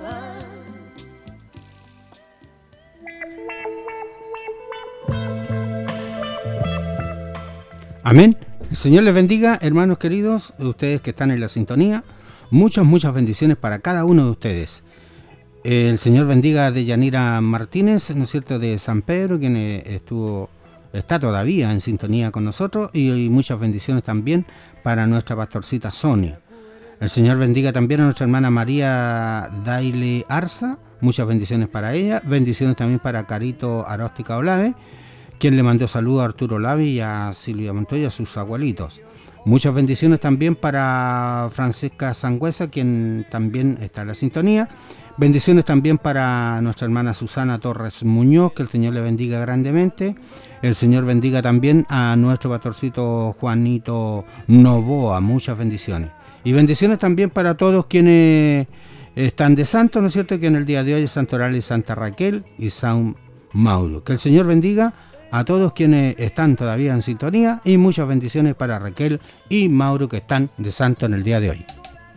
Amén. El Señor les bendiga, hermanos queridos, ustedes que están en la sintonía. Muchas bendiciones para cada uno de ustedes. El Señor bendiga a Deyanira Martínez, ¿no es cierto?, de San Pedro, quien está todavía en sintonía con nosotros, y muchas bendiciones también para nuestra pastorcita Sonia. El Señor bendiga también a nuestra hermana María Daile Arza, muchas bendiciones para ella, bendiciones también para Carito Aróstica Olave, quien le mandó saludos a Arturo Olave y a Silvia Montoya, sus abuelitos. Muchas bendiciones también para Francisca Sangüesa, quien también está en la sintonía. Bendiciones también para nuestra hermana Susana Torres Muñoz, que el Señor le bendiga grandemente. El Señor bendiga también a nuestro pastorcito Juanito Novoa, muchas bendiciones. Y bendiciones también para todos quienes están de santo, ¿no es cierto?, que en el día de hoy es Santo Oral y Santa Raquel y San Mauro. Que el Señor bendiga a todos quienes están todavía en sintonía, y muchas bendiciones para Raquel y Mauro, que están de santo en el día de hoy.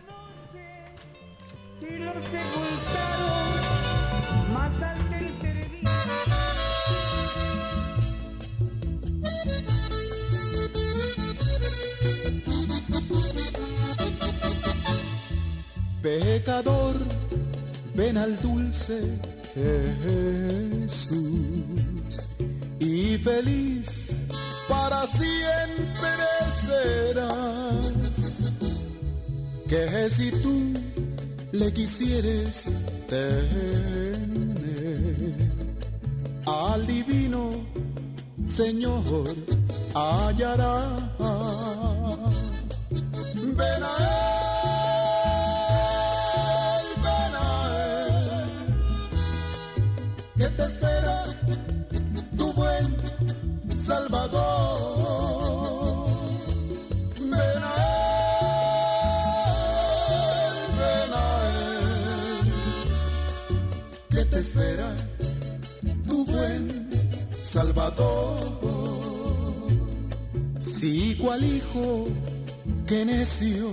Pecador, ven al dulce Jesús, y feliz para siempre serás, que si tú le quisieres tener, al divino Señor hallarás. Ven a él, que te espera tu buen Salvador. Ven a él, que te espera tu buen Salvador. Si cual hijo que necio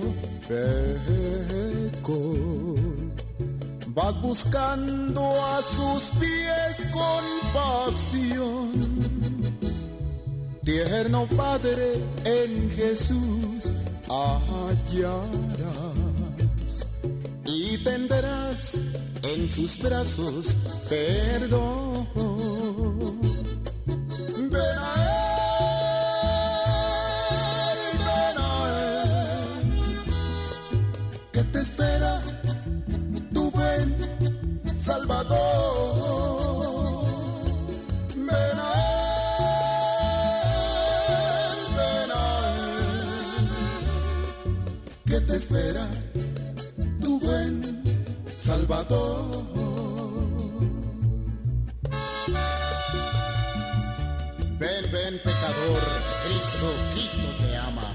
pecó, vas buscando a sus pies compasión. Tierno Padre, en Jesús hallarás, y tendrás en sus brazos perdón. Ven a él, que te espera tu buen Salvador. Ven a él, que te espera tu buen Salvador. Ven, ven, pecador, Cristo te ama.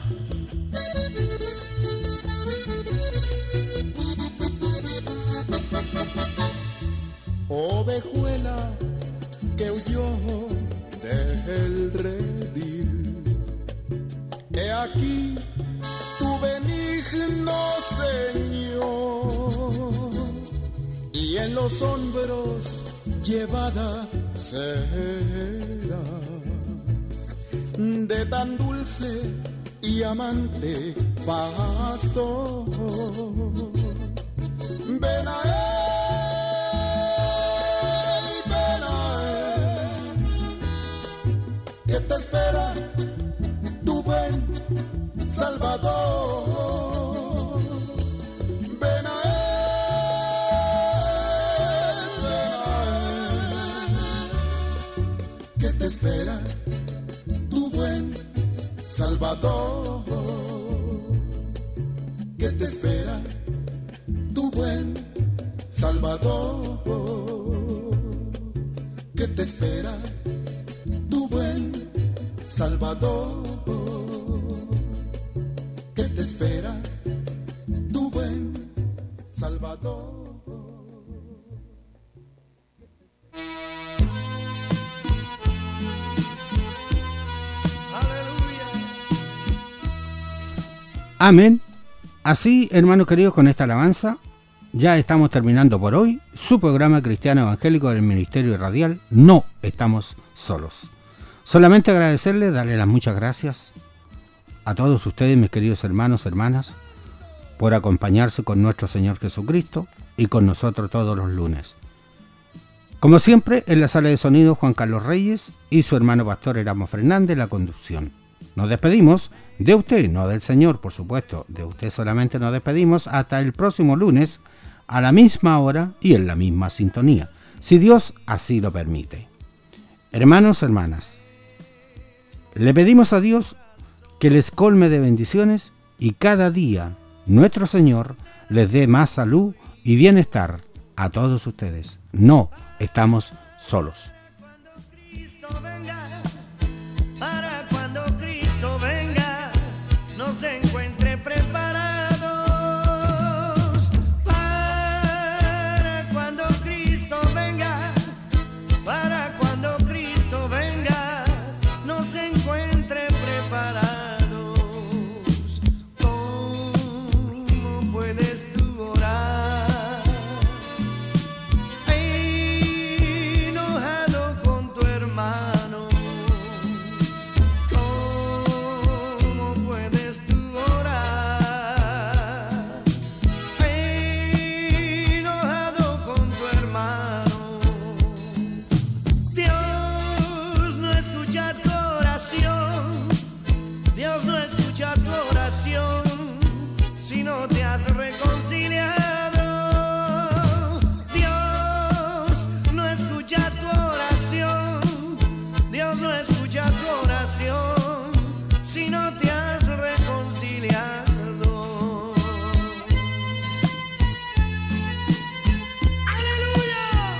Ovejuela que huyó del redil, he aquí tu benigno Señor, y en los hombros llevada serás de tan dulce y amante pastor. Ven a él, que te espera tu buen Salvador. Ven a él, que te espera tu buen Salvador, que te espera tu buen Salvador, que te espera tu buen Salvador, que te espera tu buen Salvador. Amén. Así, hermanos queridos, con esta alabanza ya estamos terminando por hoy su programa cristiano evangélico del Ministerio Radial. No estamos solos. Solamente agradecerles, darle las muchas gracias a todos ustedes, mis queridos hermanos, hermanas, por acompañarse con nuestro Señor Jesucristo y con nosotros todos los lunes. Como siempre, en la sala de sonido Juan Carlos Reyes y su hermano pastor Erasmo Fernández, la conducción. Nos despedimos de usted, no del Señor, por supuesto, de usted solamente nos despedimos hasta el próximo lunes a la misma hora y en la misma sintonía, si Dios así lo permite. Hermanos, hermanas, le pedimos a Dios que les colme de bendiciones y cada día nuestro Señor les dé más salud y bienestar a todos ustedes. No estamos solos. Para cuando Cristo venga, nos encuentre preparados. Para cuando Cristo venga, para cuando Cristo venga, nos encuentre preparados. ¿Cómo puedes tú orar enojado con tu hermano? ¿Cómo puedes tú orar enojado con tu hermano? Dios no escucha tu oración, Dios no escucha tu oración si no te has reconciliado. Dios no escucha tu oración, Dios no escucha tu oración si no te has reconciliado. ¡Aleluya!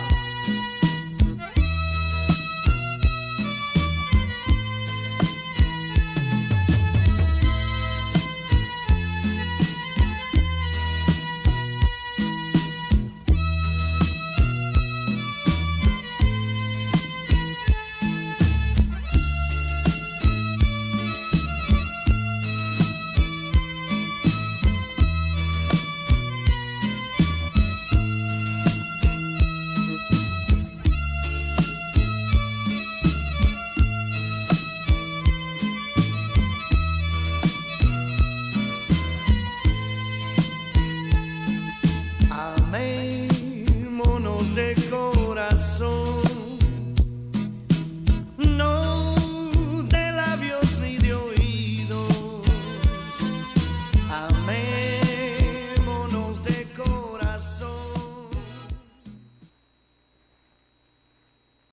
Amémonos de corazón.